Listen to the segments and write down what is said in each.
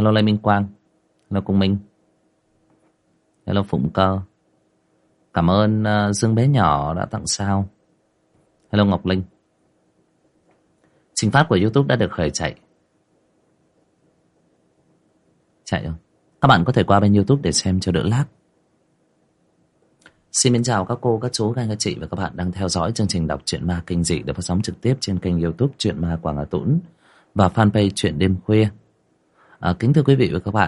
Hello Lê Minh Quang. Hello Cung Minh. Hello Phụng Cơ. Cảm ơn Dương bé nhỏ đã tặng sao. Hello Ngọc Linh. Trình phát của YouTube đã được khởi chạy. Chạy không? Các bạn có thể qua bên YouTube để xem cho đỡ lag. Xin mến chào các cô, các chú, các anh, các chị và các bạn đang theo dõi chương trình đọc truyện ma kinh dị được phát sóng trực tiếp trên kênh YouTube Truyện Ma Quảng Hà Tũng và fanpage Truyện Đêm Khuya. Kính thưa quý vị và các bạn,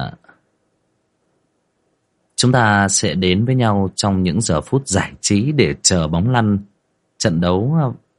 chúng ta sẽ đến với nhau trong những giờ phút giải trí để chờ bóng lăn trận đấu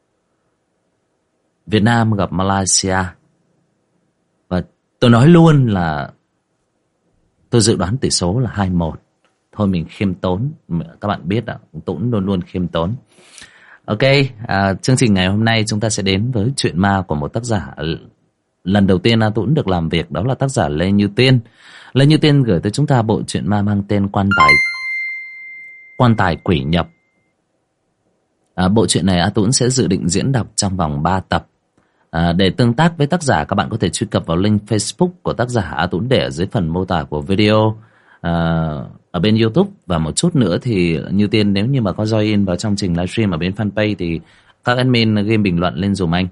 Việt Nam gặp Malaysia. Và tôi nói luôn là tôi dự đoán tỷ số là 2-1. Thôi mình khiêm tốn. Các bạn biết ạ, Tũng luôn luôn khiêm tốn. Ok, chương trình ngày hôm nay chúng ta sẽ đến với chuyện ma của một tác giả. Lần đầu tiên Tũng được làm việc đó là tác giả Lê Như Tiên. Lê Như Tiên gửi tới chúng ta bộ truyện ma mang tên Quan tài quỷ nhập. Bộ truyện này Tũng sẽ dự định diễn đọc trong vòng 3 tập. Để tương tác với tác giả, các bạn có thể truy cập vào link Facebook của tác giả Tũng để ở dưới phần mô tả của video ở bên YouTube. Và một chút nữa thì Như Tiên nếu như mà có join vào trong trình livestream ở bên fanpage thì các admin game bình luận lên dùm anh.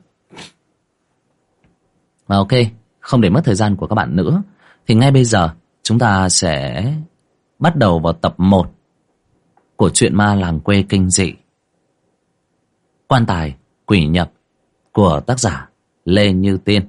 Ok, không để mất thời gian của các bạn nữa thì ngay bây giờ chúng ta sẽ bắt đầu vào tập 1 của truyện ma làng quê kinh dị Quan tài quỷ nhập của tác giả Lê Như Tiên.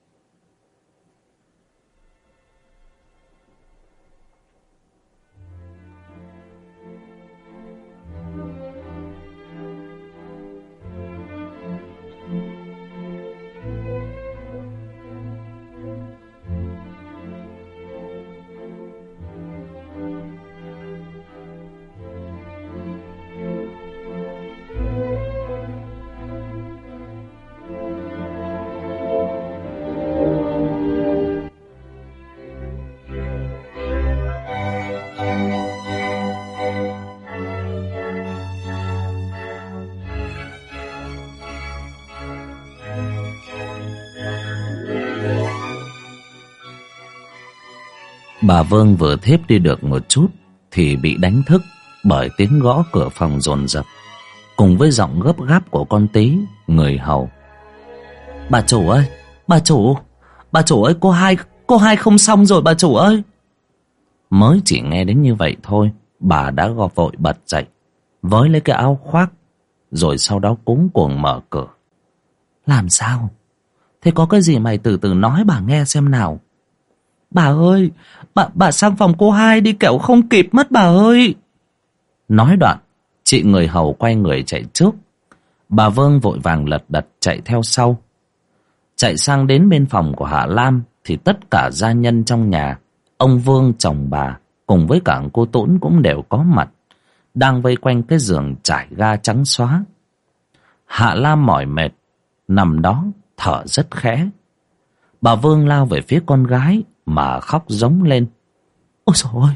Bà Vương vừa thiếp đi được một chút thì bị đánh thức bởi tiếng gõ cửa phòng dồn dập cùng với giọng gấp gáp của con Tí, người hầu. Bà chủ ơi, bà chủ ơi, cô hai không xong rồi bà chủ ơi. Mới chỉ nghe đến như vậy thôi, bà đã vội bật dậy, với lấy cái áo khoác, rồi sau đó cuống cuồng mở cửa. Làm sao? Thế có cái gì mày từ từ nói bà nghe xem nào. Bà ơi, bà sang phòng cô hai đi kẻo không kịp mất bà ơi. Nói đoạn, chị người hầu quay người chạy trước. Bà Vương vội vàng lật đật chạy theo sau. Chạy sang đến bên phòng của Hạ Lam thì tất cả gia nhân trong nhà, ông Vương chồng bà cùng với cả cô Tốn cũng đều có mặt, đang vây quanh cái giường trải ga trắng xóa. Hạ Lam mỏi mệt nằm đó thở rất khẽ. Bà Vương lao về phía con gái mà khóc rống lên. Ôi dồi ôi,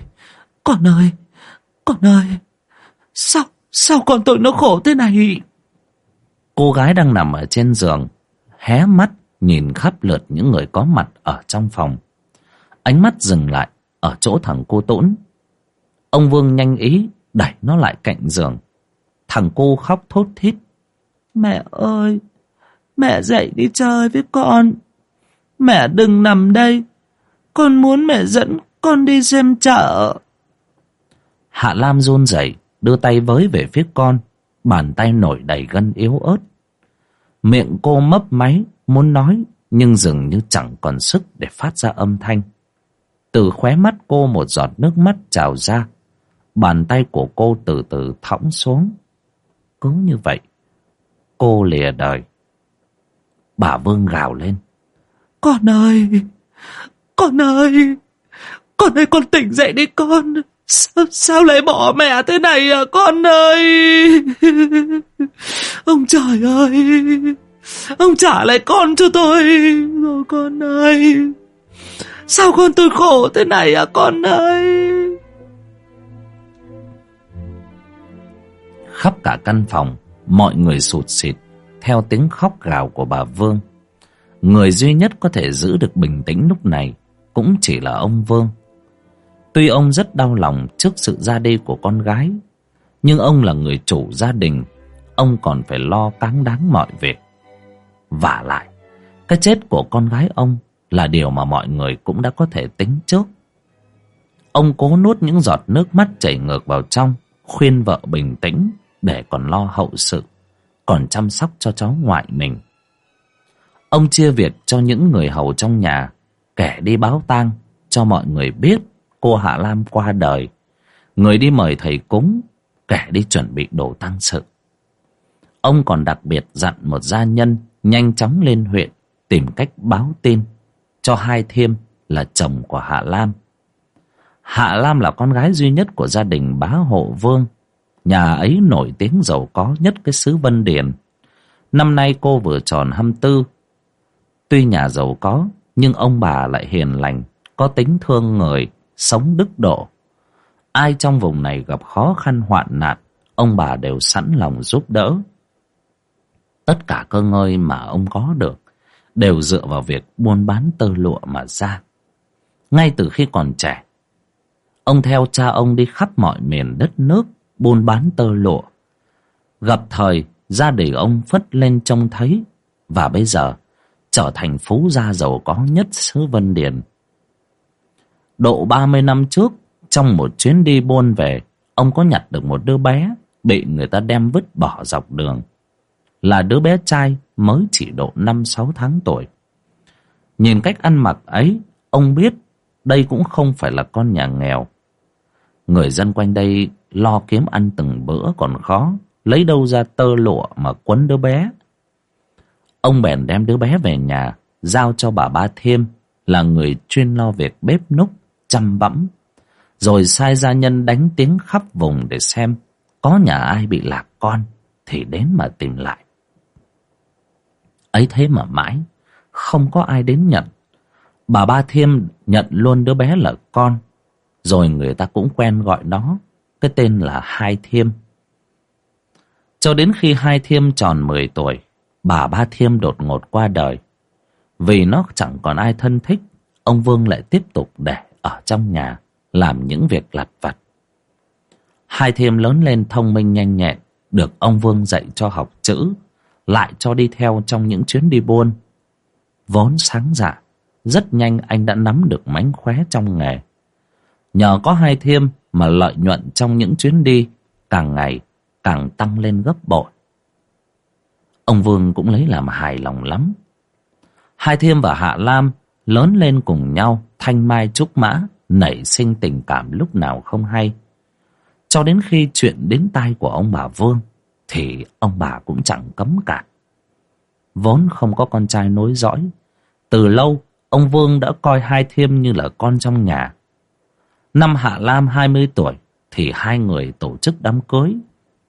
con ơi, sao con tôi nó khổ thế này. Cô gái đang nằm ở trên giường hé mắt nhìn khắp lượt những người có mặt ở trong phòng. Ánh mắt dừng lại ở chỗ thằng cô Tốn. Ông Vương nhanh ý đẩy nó lại cạnh giường. Thằng cô khóc thốt thít. Mẹ ơi, mẹ dậy đi chơi với con. Mẹ đừng nằm đây, con muốn mẹ dẫn con đi xem chợ. Hạ Lam run rẩy đưa tay với về phía con, bàn tay nổi đầy gân yếu ớt. Miệng cô mấp máy muốn nói nhưng dường như chẳng còn sức để phát ra âm thanh. Từ khóe mắt cô một giọt nước mắt trào ra. Bàn tay của cô từ từ thõng xuống. Cứ như vậy cô lìa đời. Bà Vương gào lên. Con ơi, con tỉnh dậy đi con. Sao lại bỏ mẹ thế này à con ơi. Ông trời ơi, ông trả lại con cho tôi rồi con ơi. Sao con tôi khổ thế này à con ơi. Khắp cả căn phòng mọi người sụt sịt theo tiếng khóc gào của bà Vương. Người duy nhất có thể giữ được bình tĩnh lúc này cũng chỉ là ông Vương. Tuy ông rất đau lòng trước sự ra đi của con gái, nhưng ông là người chủ gia đình, ông còn phải lo cáng đáng mọi việc. Vả lại, cái chết của con gái ông là điều mà mọi người cũng đã có thể tính trước. Ông cố nuốt những giọt nước mắt chảy ngược vào trong, khuyên vợ bình tĩnh để còn lo hậu sự, còn chăm sóc cho cháu ngoại mình. Ông chia việc cho những người hầu trong nhà, kẻ đi báo tang cho mọi người biết cô Hạ Lam qua đời, người đi mời thầy cúng, kẻ đi chuẩn bị đồ tang sự. Ông còn đặc biệt dặn một gia nhân nhanh chóng lên huyện tìm cách báo tin cho Hai Thiêm là chồng của Hạ Lam. Hạ Lam là con gái duy nhất của gia đình bá hộ Vương. Nhà ấy nổi tiếng giàu có nhất cái xứ Vân Điền. Năm nay cô vừa tròn 24. Tuy nhà giàu có, nhưng ông bà lại hiền lành, có tính thương người, sống đức độ. Ai trong vùng này gặp khó khăn hoạn nạn, ông bà đều sẵn lòng giúp đỡ. Tất cả cơ ngơi mà ông có được đều dựa vào việc buôn bán tơ lụa mà ra. Ngay từ khi còn trẻ, ông theo cha ông đi khắp mọi miền đất nước buôn bán tơ lụa. Gặp thời, gia đình ông phất lên trông thấy, và bây giờ trở thành phú gia giàu có nhất xứ Vân Điền. Độ 30 năm trước, trong một chuyến đi buôn về, ông có nhặt được một đứa bé bị người ta đem vứt bỏ dọc đường. Là đứa bé trai mới chỉ độ 5-6 tháng tuổi. Nhìn cách ăn mặc ấy, ông biết đây cũng không phải là con nhà nghèo. Người dân quanh đây lo kiếm ăn từng bữa còn khó, lấy đâu ra tơ lụa mà quấn đứa bé. Ông bèn đem đứa bé về nhà, giao cho bà Ba Thiêm là người chuyên lo việc bếp núc, chăm bẵm, rồi sai gia nhân đánh tiếng khắp vùng để xem có nhà ai bị lạc con thì đến mà tìm lại. Ấy thế mà mãi không có ai đến nhận. Bà Ba Thiêm nhận luôn đứa bé là con, rồi người ta cũng quen gọi nó cái tên là Hai Thiêm. Cho đến khi Hai Thiêm tròn 10 tuổi, bà Ba Thiêm đột ngột qua đời. Vì nó chẳng còn ai thân thích, ông Vương lại tiếp tục để ở trong nhà làm những việc lặt vặt. Hai Thiêm lớn lên thông minh nhanh nhẹn, được ông Vương dạy cho học chữ, lại cho đi theo trong những chuyến đi buôn. Vốn sáng dạ, rất nhanh anh đã nắm được mánh khóe trong nghề. Nhờ có Hai Thiêm mà lợi nhuận trong những chuyến đi càng ngày càng tăng lên gấp bội. Ông Vương cũng lấy làm hài lòng lắm. Hai Thiêm và Hạ Lam lớn lên cùng nhau, thanh mai trúc mã, nảy sinh tình cảm lúc nào không hay. Cho đến khi chuyện đến tai của ông bà Vương thì ông bà cũng chẳng cấm cản. Vốn không có con trai nối dõi, từ lâu ông Vương đã coi Hai Thiêm như là con trong nhà. Năm Hạ Lam 20 tuổi thì hai người tổ chức đám cưới.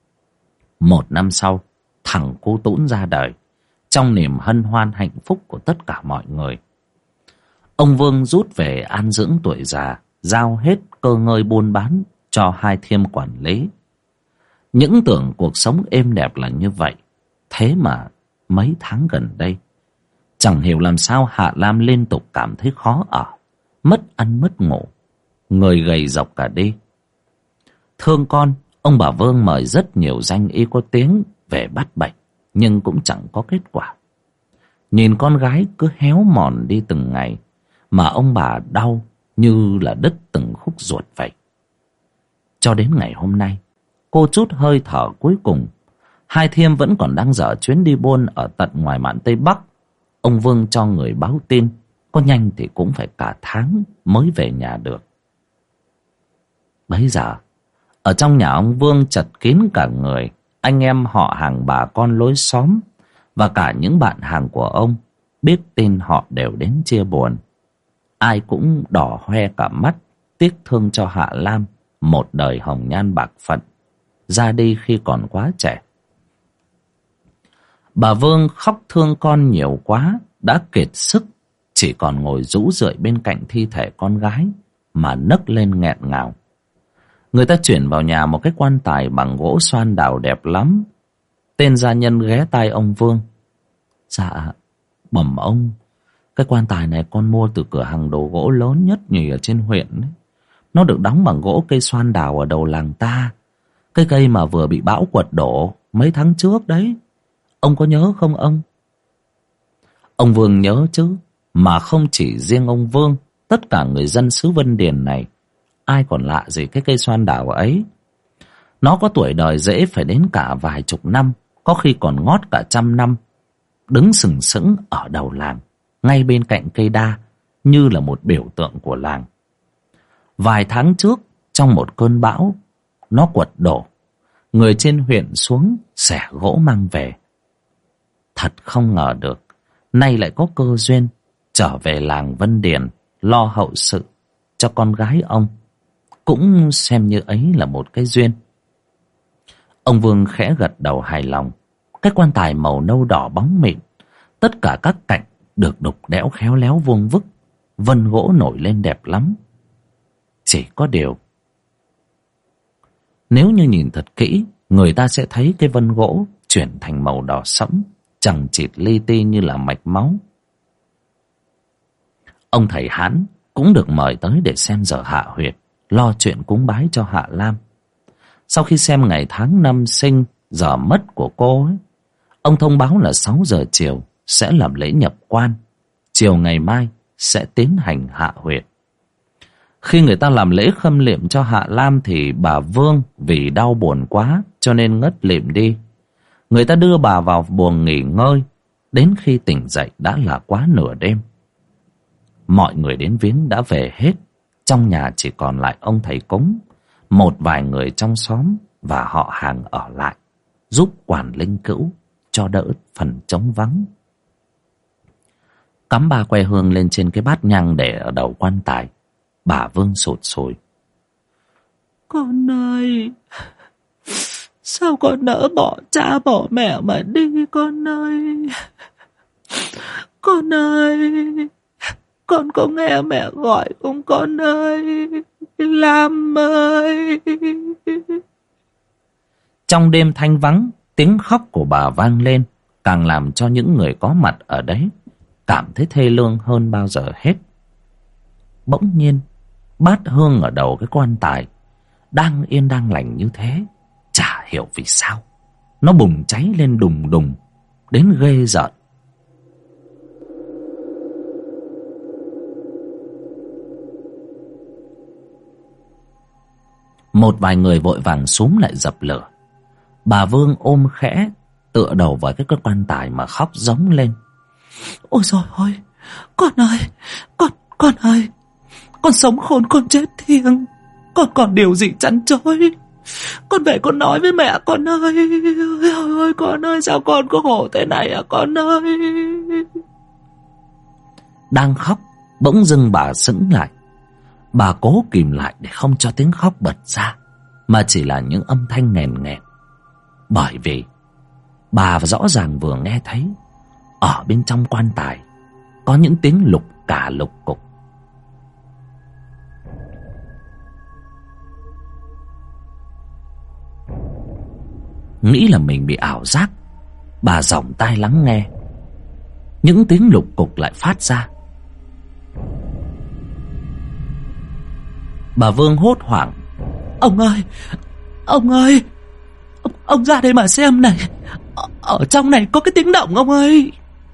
Một năm sau, thằng Cu Tũn ra đời, trong niềm hân hoan hạnh phúc của tất cả mọi người. Ông Vương rút về an dưỡng tuổi già, giao hết cơ ngơi buôn bán cho Hai Thiêm quản lý. Những tưởng cuộc sống êm đẹp là như vậy, thế mà mấy tháng gần đây, chẳng hiểu làm sao Hạ Lam liên tục cảm thấy khó ở, mất ăn mất ngủ, người gầy dọc cả đi. Thương con, ông bà Vương mời rất nhiều danh y có tiếng về bắt bệnh, nhưng cũng chẳng có kết quả. Nhìn con gái cứ héo mòn đi từng ngày, mà ông bà đau như là đứt từng khúc ruột vậy. Cho đến ngày hôm nay, cô chút hơi thở cuối cùng, Hai Thiêm vẫn còn đang dở chuyến đi buôn ở tận ngoài mạn Tây Bắc. Ông Vương cho người báo tin, có nhanh thì cũng phải cả tháng mới về nhà được. Bấy giờ, ở trong nhà ông Vương chật kín cả người, anh em họ hàng bà con lối xóm và cả những bạn hàng của ông biết tin họ đều đến chia buồn. Ai cũng đỏ hoe cả mắt, tiếc thương cho Hạ Lam, một đời hồng nhan bạc phận, ra đi khi còn quá trẻ. Bà Vương khóc thương con nhiều quá, đã kiệt sức, chỉ còn ngồi rũ rượi bên cạnh thi thể con gái mà nấc lên nghẹn ngào. Người ta chuyển vào nhà một cái quan tài bằng gỗ xoan đào đẹp lắm. Tên gia nhân ghé tai ông Vương: "Dạ, bẩm ông, Cái quan tài này con mua từ cửa hàng đồ gỗ lớn nhất nhì ở trên huyện ấy. Nó được đóng bằng gỗ cây xoan đào ở đầu làng ta. Cái cây mà vừa bị bão quật đổ mấy tháng trước đấy. Ông có nhớ không ông? Ông Vương nhớ chứ. Mà không chỉ riêng ông Vương, tất cả người dân xứ Vân Điền này, ai còn lạ gì cái cây xoan đào ấy. Nó có tuổi đời rễ phải đến cả vài chục năm, có khi còn ngót cả 100 năm. Đứng sừng sững ở đầu làng, ngay bên cạnh cây đa, như là một biểu tượng của làng. Vài tháng trước, trong một cơn bão, nó quật đổ. Người trên huyện xuống xẻ gỗ mang về. Thật không ngờ được, nay lại có cơ duyên trở về làng Vân Điền lo hậu sự cho con gái ông. Cũng xem như ấy là một cái duyên. Ông Vương khẽ gật đầu hài lòng. Cái quan tài màu nâu đỏ bóng mịn, tất cả các cạnh được đục đẽo khéo léo vuông vức, vân gỗ nổi lên đẹp lắm. Chỉ có điều, nếu như nhìn thật kỹ, người ta sẽ thấy cái vân gỗ chuyển thành màu đỏ sẫm, chằng chịt li ti như là mạch máu. Ông thầy Hán cũng được mời tới để xem giờ hạ huyệt, lo chuyện cúng bái cho Hạ Lam. Sau khi xem ngày tháng năm sinh, giờ mất của cô ấy, ông thông báo là 6 giờ chiều sẽ làm lễ nhập quan, chiều ngày mai sẽ tiến hành hạ huyệt. Khi người ta làm lễ khâm liệm cho Hạ Lam thì bà Vương vì đau buồn quá cho nên ngất lịm đi. Người ta đưa bà vào buồng nghỉ ngơi, đến khi tỉnh dậy đã là quá nửa đêm. Mọi người đến viếng đã về hết, trong nhà chỉ còn lại ông thầy cúng, một vài người trong xóm và họ hàng ở lại, giúp quản linh cữu cho đỡ phần trống vắng. Cắm 3 que hương lên trên cái bát nhang để ở đầu quan tài, bà Vương sụt sùi. Con ơi, sao con nỡ bỏ cha bỏ mẹ mà đi con ơi? Con ơi, con có nghe mẹ gọi không con ơi? Lam ơi. Trong đêm thanh vắng, tiếng khóc của bà vang lên, càng làm cho những người có mặt ở đấy cảm thấy thê lương hơn bao giờ hết. Bỗng nhiên, bát hương ở đầu cái quan tài đang yên đang lành như thế, chả hiểu vì sao nó bùng cháy lên đùng đùng đến ghê rợn. Một vài người vội vàng xúm lại dập lửa. Bà Vương ôm khẽ, tựa đầu vào cái quan tài mà khóc rống lên. Ôi trời ơi, con ơi, con ơi, con sống khôn con chết thiêng, con còn điều gì chăn trối. Con về con nói với mẹ con ơi. Ôi con ơi, sao con có khổ thế này à con ơi. Đang khóc, bỗng dưng bà sững lại. Bà cố kìm lại để không cho tiếng khóc bật ra, mà chỉ là những âm thanh nghèn nghẹt. Bởi vì bà rõ ràng vừa nghe thấy ở bên trong quan tài có những tiếng lục cả lục cục. Nghĩ là mình bị ảo giác, bà dõng tai lắng nghe. Những tiếng lục cục lại phát ra. Bà Vương hốt hoảng. Ông ơi, ông ra đây mà xem này. Ở trong này có cái tiếng động ông ơi.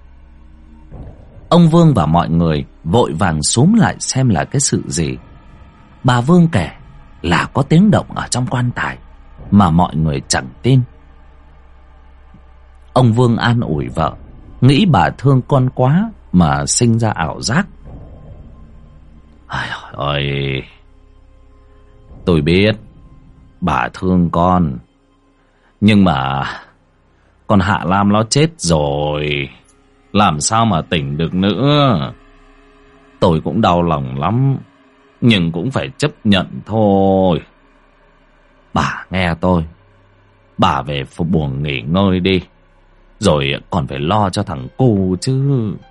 Ông Vương và mọi người vội vàng xúm lại xem là cái sự gì. Bà Vương kể là có tiếng động ở trong quan tài mà mọi người chẳng tin. Ông Vương an ủi vợ, nghĩ bà thương con quá mà sinh ra ảo giác. Ôi, tôi biết bà thương con, nhưng mà con Hạ Lam nó chết rồi, làm sao mà tỉnh được nữa. Tôi cũng đau lòng lắm, nhưng cũng phải chấp nhận thôi. Bà nghe tôi, bà về buồng nghỉ ngơi đi, rồi còn phải lo cho thằng cu chứ.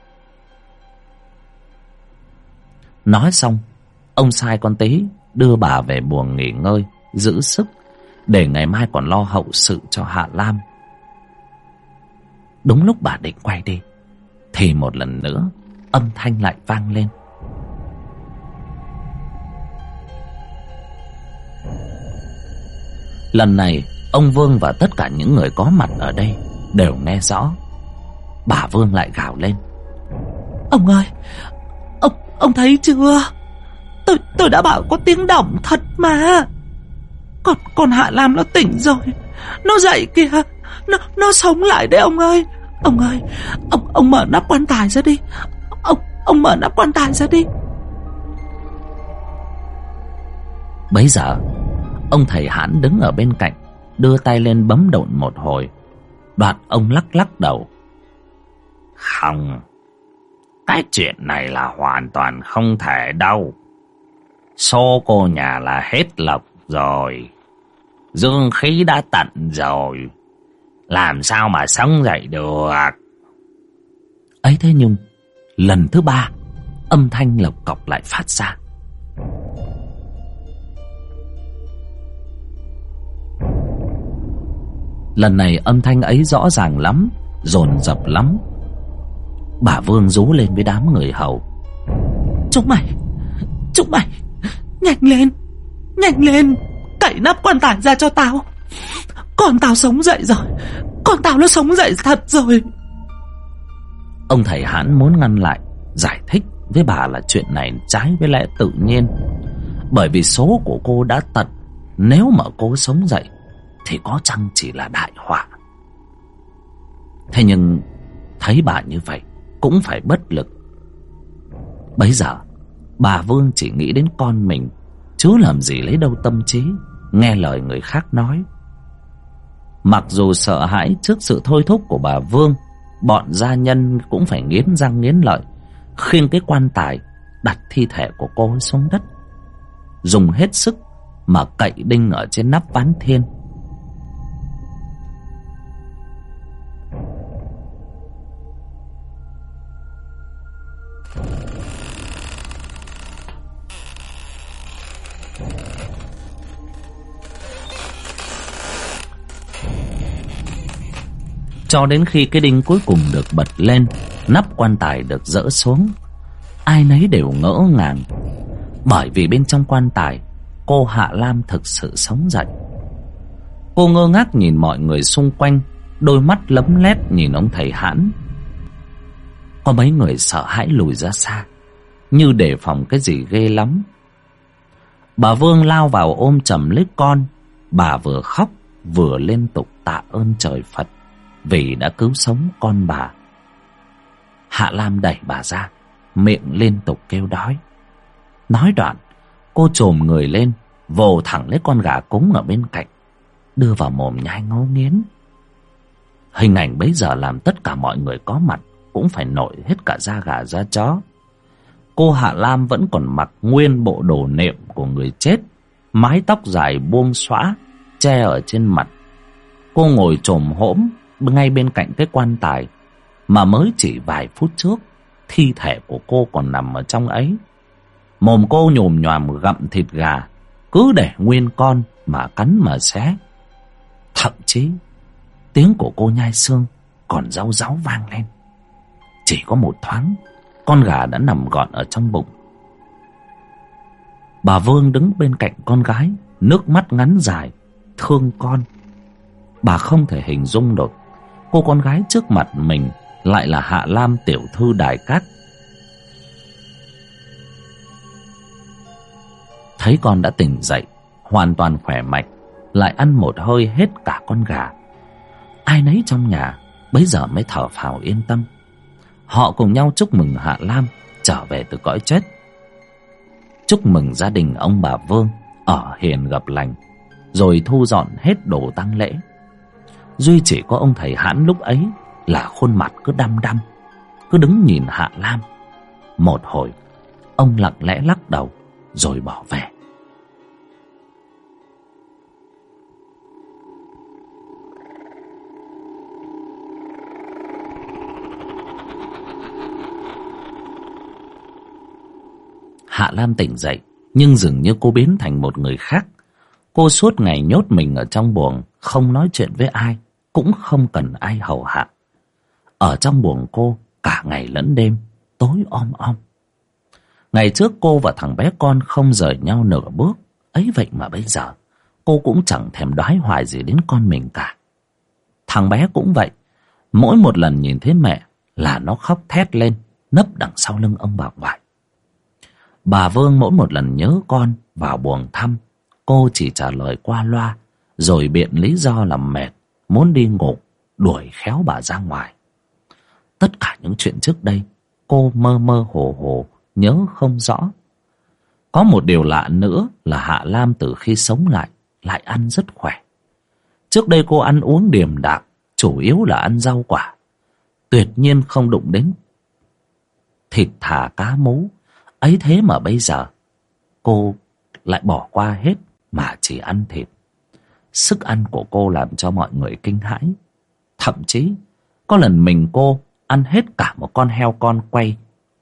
Nói xong, ông sai con Tí đưa bà về buồng nghỉ ngơi, giữ sức, để ngày mai còn lo hậu sự cho Hạ Lam. Đúng lúc bà định quay đi, thì một lần nữa âm thanh lại vang lên. Lần này ông Vương và tất cả những người có mặt ở đây đều nghe rõ. Bà Vương lại gào lên: Ông ơi, ông thấy chưa? Tôi đã bảo có tiếng động thật mà. Con Hạ Lam nó tỉnh rồi, nó dậy kìa, nó sống lại đấy ông ơi. Ông ơi, ông mở nắp quan tài ra đi. Ông mở nắp quan tài ra đi. Bấy giờ ông thầy Hãn đứng ở bên cạnh, đưa tay lên bấm độn một hồi. Đoạn ông lắc lắc đầu: Không, cái chuyện này là hoàn toàn không thể đâu. Số cô nhà là hết lộc rồi, dương khí đã tận rồi, làm sao mà sống dậy được. Ấy thế nhưng lần thứ ba, âm thanh lộc cọc lại phát ra. Lần này âm thanh ấy rõ ràng lắm, dồn dập lắm. Bà Vương rú lên với đám người hầu: Chúng mày, nhanh lên, cậy nắp quan tài ra cho tao. Con tao sống dậy rồi, con tao nó sống dậy thật rồi. Ông thầy Hãn muốn ngăn lại, giải thích với bà là chuyện này trái với lẽ tự nhiên. Bởi vì số của cô đã tận, nếu mà cô sống dậy thì có chăng chỉ là đại họa. Thế nhưng thấy bà như vậy cũng phải bất lực. Bấy giờ bà Vương chỉ nghĩ đến con mình, chứ làm gì lấy đâu tâm trí nghe lời người khác nói. Mặc dù sợ hãi trước sự thôi thúc của bà Vương, bọn gia nhân cũng phải nghiến răng nghiến lợi khiêng cái quan tài đặt thi thể của cô xuống đất, dùng hết sức mà cậy đinh ở trên nắp ván thiên. Cho đến khi cái đinh cuối cùng được bật lên, nắp quan tài được dỡ xuống, ai nấy đều ngỡ ngàng. Bởi vì bên trong quan tài, cô Hạ Lam thực sự sống dậy. Cô ngơ ngác nhìn mọi người xung quanh, đôi mắt lấm lét nhìn ông thầy Hãn. Có mấy người sợ hãi lùi ra xa, như đề phòng cái gì ghê lắm. Bà Vương lao vào ôm chầm lấy con. Bà vừa khóc vừa liên tục tạ ơn trời Phật vì đã cứu sống con bà. Hạ Lam đẩy bà ra, miệng liên tục kêu đói. Nói đoạn, cô chồm người lên, vồ thẳng lấy con gà cúng ở bên cạnh, đưa vào mồm nhai ngấu nghiến. Hình ảnh bấy giờ làm tất cả mọi người có mặt cũng phải nổi hết cả da gà da chó. Cô Hạ Lam vẫn còn mặc nguyên bộ đồ nệm của người chết, mái tóc dài buông xõa che ở trên mặt. Cô ngồi chồm hổm ngay bên cạnh cái quan tài mà mới chỉ vài phút trước thi thể của cô còn nằm ở trong ấy. Mồm cô nhồm nhoàm gặm thịt gà, cứ để nguyên con mà cắn mà xé. Thậm chí tiếng của cô nhai xương còn ráu ráu vang lên. Chỉ có một thoáng, con gà đã nằm gọn ở trong bụng. Bà Vương đứng bên cạnh con gái, nước mắt ngắn dài, thương con. Bà không thể hình dung được cô con gái trước mặt mình lại là Hạ Lam tiểu thư Đài Cát. Thấy con đã tỉnh dậy, hoàn toàn khỏe mạnh, lại ăn một hơi hết cả con gà, ai nấy trong nhà bấy giờ mới thở phào yên tâm. Họ cùng nhau chúc mừng Hạ Lam trở về từ cõi chết, chúc mừng gia đình ông bà Vương ở hiền gặp lành, rồi thu dọn hết đồ tang lễ. Duy chỉ có ông thầy Hãn lúc ấy là khuôn mặt cứ đăm đăm, cứ đứng nhìn Hạ Lam. Một hồi ông lặng lẽ lắc đầu rồi bỏ về. Hạ Lam tỉnh dậy, nhưng dường như cô biến thành một người khác. Cô suốt ngày nhốt mình ở trong buồng, không nói chuyện với ai, cũng không cần ai hầu hạ. Ở trong buồng cô cả ngày lẫn đêm tối om om. Ngày trước cô và thằng bé con không rời nhau nửa bước, ấy vậy mà bây giờ cô cũng chẳng thèm đoái hoài gì đến con mình cả. Thằng bé cũng vậy, mỗi một lần nhìn thấy mẹ là nó khóc thét lên, nấp đằng sau lưng ông bà ngoại. Bà Vương mỗi một lần nhớ con vào buồng thăm, cô chỉ trả lời qua loa, rồi biện lý do là mệt, muốn đi ngủ, đuổi khéo bà ra ngoài. Tất cả những chuyện trước đây cô mơ mơ hồ hồ, nhớ không rõ. Có một điều lạ nữa là Hạ Lam từ khi sống lại ăn rất khỏe. Trước đây cô ăn uống điềm đạm, chủ yếu là ăn rau quả, tuyệt nhiên không đụng đến thịt thả cá mú. Ấy thế mà bây giờ cô lại bỏ qua hết mà chỉ ăn thịt. Sức ăn của cô làm cho mọi người kinh hãi. Thậm chí có lần mình cô ăn hết cả một con heo con quay.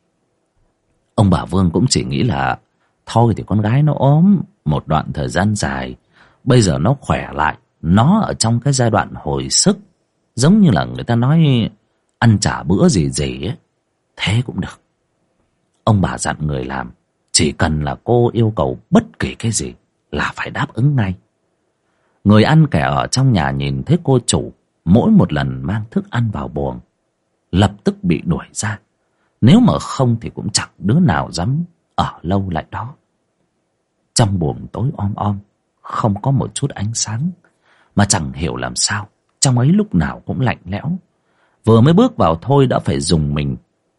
Ông bà Vương cũng chỉ nghĩ là thôi thì con gái nó ốm một đoạn thời gian dài, bây giờ nó khỏe lại, nó ở trong cái giai đoạn hồi sức, giống như là người ta nói ăn chả bữa gì gì ấy, thế cũng được. Ông bà dặn người làm, chỉ cần là cô yêu cầu bất kỳ cái gì là phải đáp ứng ngay. Người ăn kẻ ở trong nhà nhìn thấy cô chủ mỗi một lần mang thức ăn vào buồng lập tức bị đuổi ra, nếu mà không thì cũng chẳng đứa nào dám ở lâu lại đó. Trong buồng tối om om, không có một chút ánh sáng, mà chẳng hiểu làm sao trong ấy lúc nào cũng lạnh lẽo. Vừa mới bước vào thôi đã phải rùng mình.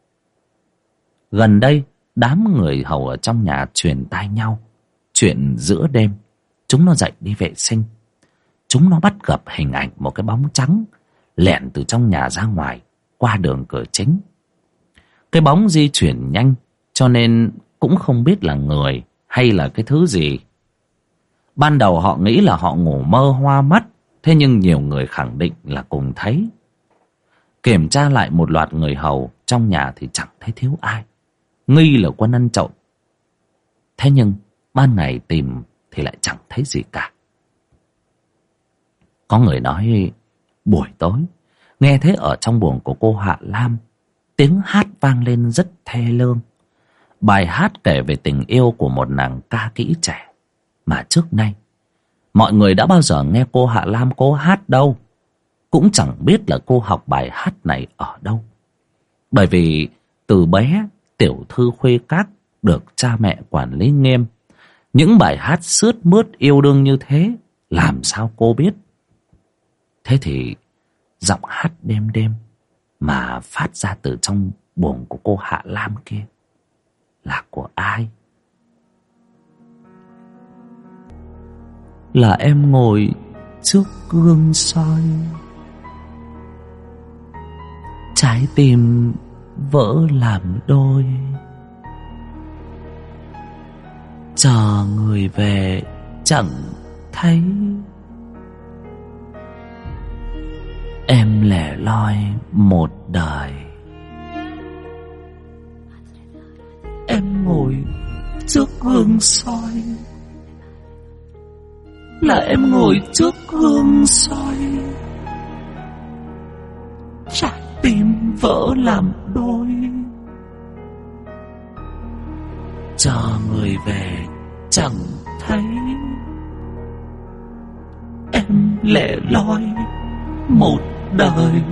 Gần đây đám người hầu ở trong nhà truyền tai nhau chuyện giữa đêm chúng nó dậy đi vệ sinh, chúng nó bắt gặp hình ảnh một cái bóng trắng lẹn từ trong nhà ra ngoài qua đường cửa chính. Cái bóng di chuyển nhanh cho nên cũng không biết là người hay là cái thứ gì. Ban đầu họ nghĩ là họ ngủ mơ hoa mắt, thế nhưng nhiều người khẳng định là cùng thấy. Kiểm tra lại một loạt người hầu trong nhà thì chẳng thấy thiếu ai, nghi là quân ăn trộm. Thế nhưng ban ngày tìm thì lại chẳng thấy gì cả. Có người nói buổi tối nghe thấy ở trong buồng của cô Hạ Lam tiếng hát vang lên rất thê lương. Bài hát kể về tình yêu của một nàng ca kỹ trẻ mà trước nay mọi người đã bao giờ nghe cô Hạ Lam cô hát đâu, cũng chẳng biết là cô học bài hát này ở đâu. Bởi vì từ bé tiểu thư khuê các được cha mẹ quản lý nghiêm, những bài hát sướt mướt yêu đương như thế làm sao cô biết. Thế thì giọng hát đêm đêm mà phát ra từ trong buồng của cô Hạ Lam kia là của ai? Là em ngồi trước gương soi, trái tim vỡ làm đôi, chờ người về chẳng thấy, em lẻ loi một đời. Em ngồi trước gương soi, là em ngồi trước gương soi, trái tim vỡ làm đôi, chờ người về chẳng thấy, em lẻ loi một đời.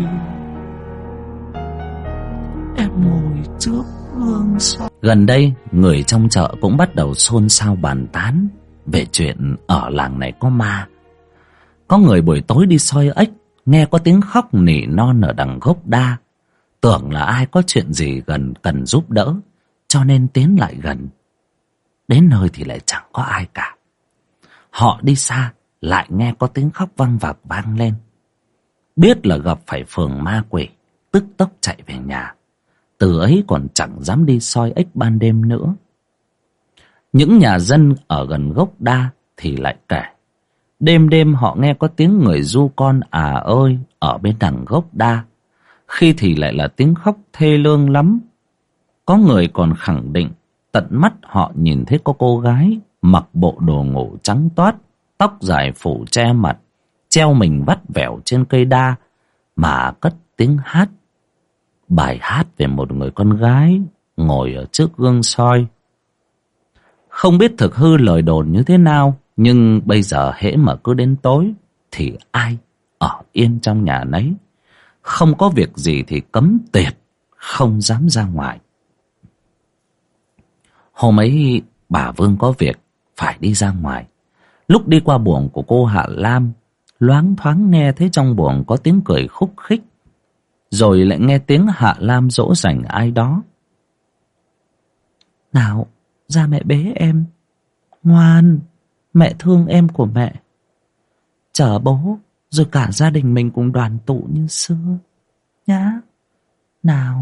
Em ngồi trước gương soi. Gần đây người trong chợ cũng bắt đầu xôn xao bàn tán về chuyện ở làng này có ma. Có người buổi tối đi soi ếch nghe có tiếng khóc nỉ non ở đằng gốc đa, tưởng là ai có chuyện gì gần cần giúp đỡ cho nên tiến lại gần. Đến nơi thì lại chẳng có ai cả. Họ đi xa lại nghe có tiếng khóc văng vặc vang lên. Biết là gặp phải phường ma quỷ, tức tốc chạy về nhà. Từ ấy còn chẳng dám đi soi ếch ban đêm nữa. Những nhà dân ở gần gốc đa thì lại kể, đêm đêm họ nghe có tiếng người ru con ơi ở bên đằng gốc đa, khi thì lại là tiếng khóc thê lương lắm. Có người còn khẳng định tận mắt họ nhìn thấy có cô gái mặc bộ đồ ngủ trắng toát, tóc dài phủ che mặt, treo mình vắt vẻo trên cây đa mà cất tiếng hát. Bài hát về một người con gái ngồi ở trước gương soi. Không biết thực hư lời đồn như thế nào, nhưng bây giờ hễ mà cứ đến tối thì ai ở yên trong nhà nấy, không có việc gì thì cấm tiệt, không dám ra ngoài. Hôm ấy bà Vương có việc phải đi ra ngoài. Lúc đi qua buồng của cô Hạ Lam, loáng thoáng nghe thấy trong buồng có tiếng cười khúc khích, rồi lại nghe tiếng Hạ Lam dỗ dành ai đó. Nào, ra mẹ bế em. Ngoan, mẹ thương em của mẹ. Chờ bố, rồi cả gia đình mình cùng đoàn tụ như xưa. Nhá, nào.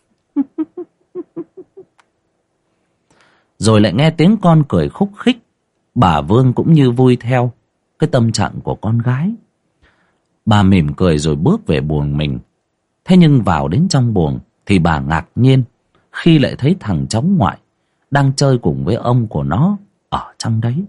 Rồi lại nghe tiếng con cười khúc khích. Bà Vương cũng như vui theo cái tâm trạng của con gái. Bà mỉm cười rồi bước về buồng mình. Thế nhưng vào đến trong buồng thì bà ngạc nhiên khi lại thấy thằng cháu ngoại đang chơi cùng với ông của nó ở trong đấy.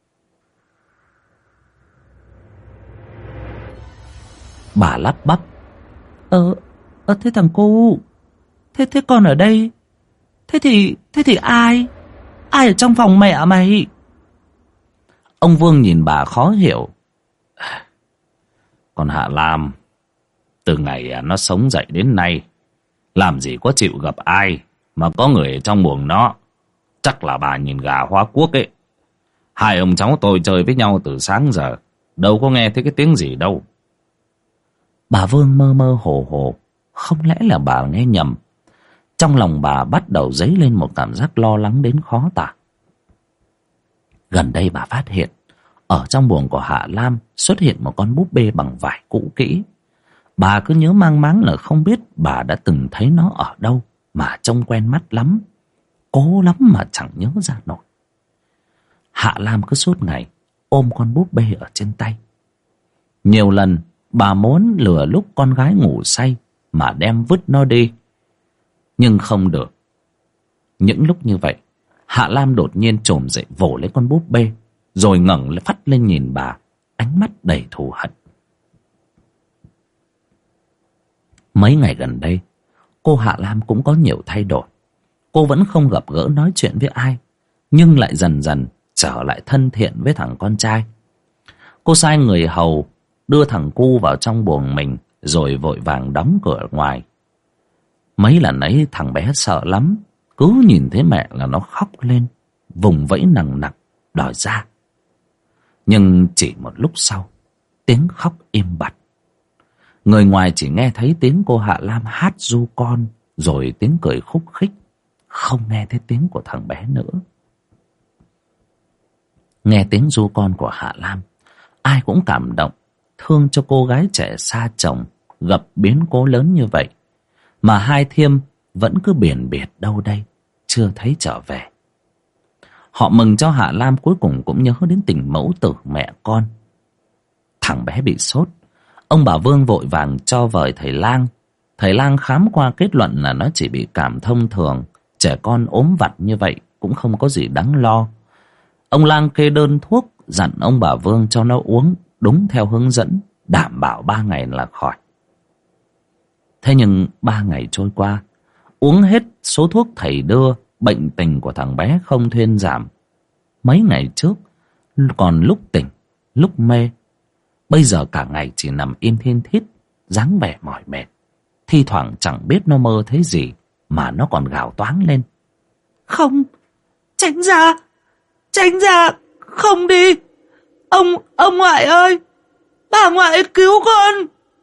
Bà lắp bắp: Thế thằng cu, thế con ở đây, thế thì ai ở trong phòng mẹ mày? Ông Vương nhìn bà khó hiểu: Con Hạ Lam, từ ngày nó sống dậy đến nay, làm gì có chịu gặp ai mà có người ở trong buồng nó. Chắc là bà nhìn gà hóa quốc ấy. Hai ông cháu tôi chơi với nhau từ sáng giờ, đâu có nghe thấy cái tiếng gì đâu. Bà Vương mơ mơ hồ hồ, không lẽ là bà nghe nhầm? Trong lòng bà bắt đầu dấy lên một cảm giác lo lắng đến khó tả. Gần đây bà phát hiện ở trong buồng của Hạ Lam xuất hiện một con búp bê bằng vải cũ kỹ. Bà cứ nhớ mang máng là không biết bà đã từng thấy nó ở đâu, mà trông quen mắt lắm, cố lắm mà chẳng nhớ ra nổi. Hạ Lam cứ suốt ngày ôm con búp bê ở trên tay. Nhiều lần bà muốn lừa lúc con gái ngủ say mà đem vứt nó đi, nhưng không được. Những lúc như vậy, Hạ Lam đột nhiên chồm dậy vồ lấy con búp bê, rồi ngẩng phắt lên nhìn bà, ánh mắt đầy thù hận. Mấy ngày gần đây, cô Hạ Lam cũng có nhiều thay đổi. Cô vẫn không gặp gỡ nói chuyện với ai, nhưng lại dần dần trở lại thân thiện với thằng con trai. Cô sai người hầu đưa thằng cu vào trong buồng mình, rồi vội vàng đóng cửa ngoài. Mấy lần ấy thằng bé sợ lắm, cứ nhìn thấy mẹ là nó khóc lên, vùng vẫy nằng nặc đòi ra. Nhưng chỉ một lúc sau, tiếng khóc im bặt. Người ngoài chỉ nghe thấy tiếng cô Hạ Lam hát ru con, rồi tiếng cười khúc khích, không nghe thấy tiếng của thằng bé nữa. Nghe tiếng ru con của Hạ Lam, ai cũng cảm động, thương cho cô gái trẻ xa chồng, gặp biến cố lớn như vậy, mà hai thiêm vẫn cứ biển biệt đâu đây, chưa thấy trở về. Họ mừng cho Hạ Lam cuối cùng cũng nhớ đến tình mẫu tử mẹ con. Thằng bé bị sốt, ông bà Vương vội vàng cho vời thầy lang. Thầy lang khám qua kết luận là nó chỉ bị cảm thông thường, trẻ con ốm vặt như vậy cũng không có gì đáng lo. Ông lang kê đơn thuốc, dặn ông bà Vương cho nó uống đúng theo hướng dẫn, đảm bảo 3 ngày là khỏi. Thế nhưng 3 ngày trôi qua, uống hết số thuốc thầy đưa, bệnh tình của thằng bé không thuyên giảm. Mấy ngày trước còn lúc tỉnh lúc mê, bây giờ cả ngày chỉ nằm im thiên thít, dáng vẻ mỏi mệt. Thi thoảng chẳng biết nó mơ thấy gì mà nó còn gào toáng lên: Không, tránh ra, không đi. Ông ngoại ơi, bà ngoại cứu con.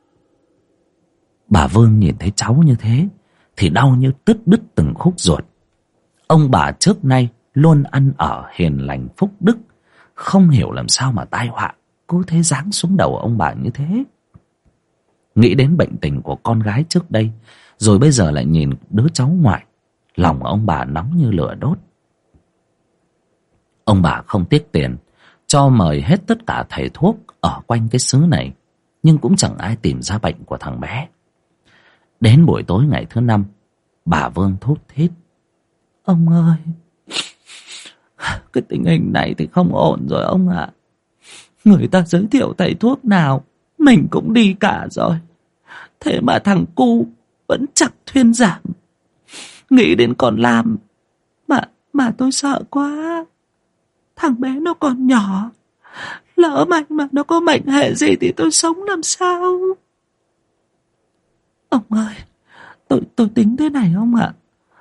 Bà Vương nhìn thấy cháu như thế thì đau như đứt từng khúc ruột. Ông bà trước nay luôn ăn ở hiền lành phúc đức, không hiểu làm sao mà tai họa cứ thế giáng xuống đầu ông bà như thế. Nghĩ đến bệnh tình của con gái trước đây, rồi bây giờ lại nhìn đứa cháu ngoại, lòng ông bà nóng như lửa đốt. Ông bà không tiếc tiền, cho mời hết tất cả thầy thuốc ở quanh cái xứ này, nhưng cũng chẳng ai tìm ra bệnh của thằng bé. Đến buổi tối ngày thứ 5, bà Vương thút thít: Ông ơi, cái tình hình này thì không ổn rồi ông ạ. Người ta giới thiệu thầy thuốc nào mình cũng đi cả rồi, thế mà thằng cu vẫn chẳng thuyên giảm. Nghĩ đến còn làm mà tôi sợ quá. Thằng bé nó còn nhỏ, lỡ mà nó có mệnh hệ gì thì tôi sống làm sao? Ông ơi, tôi tính thế này ông ạ.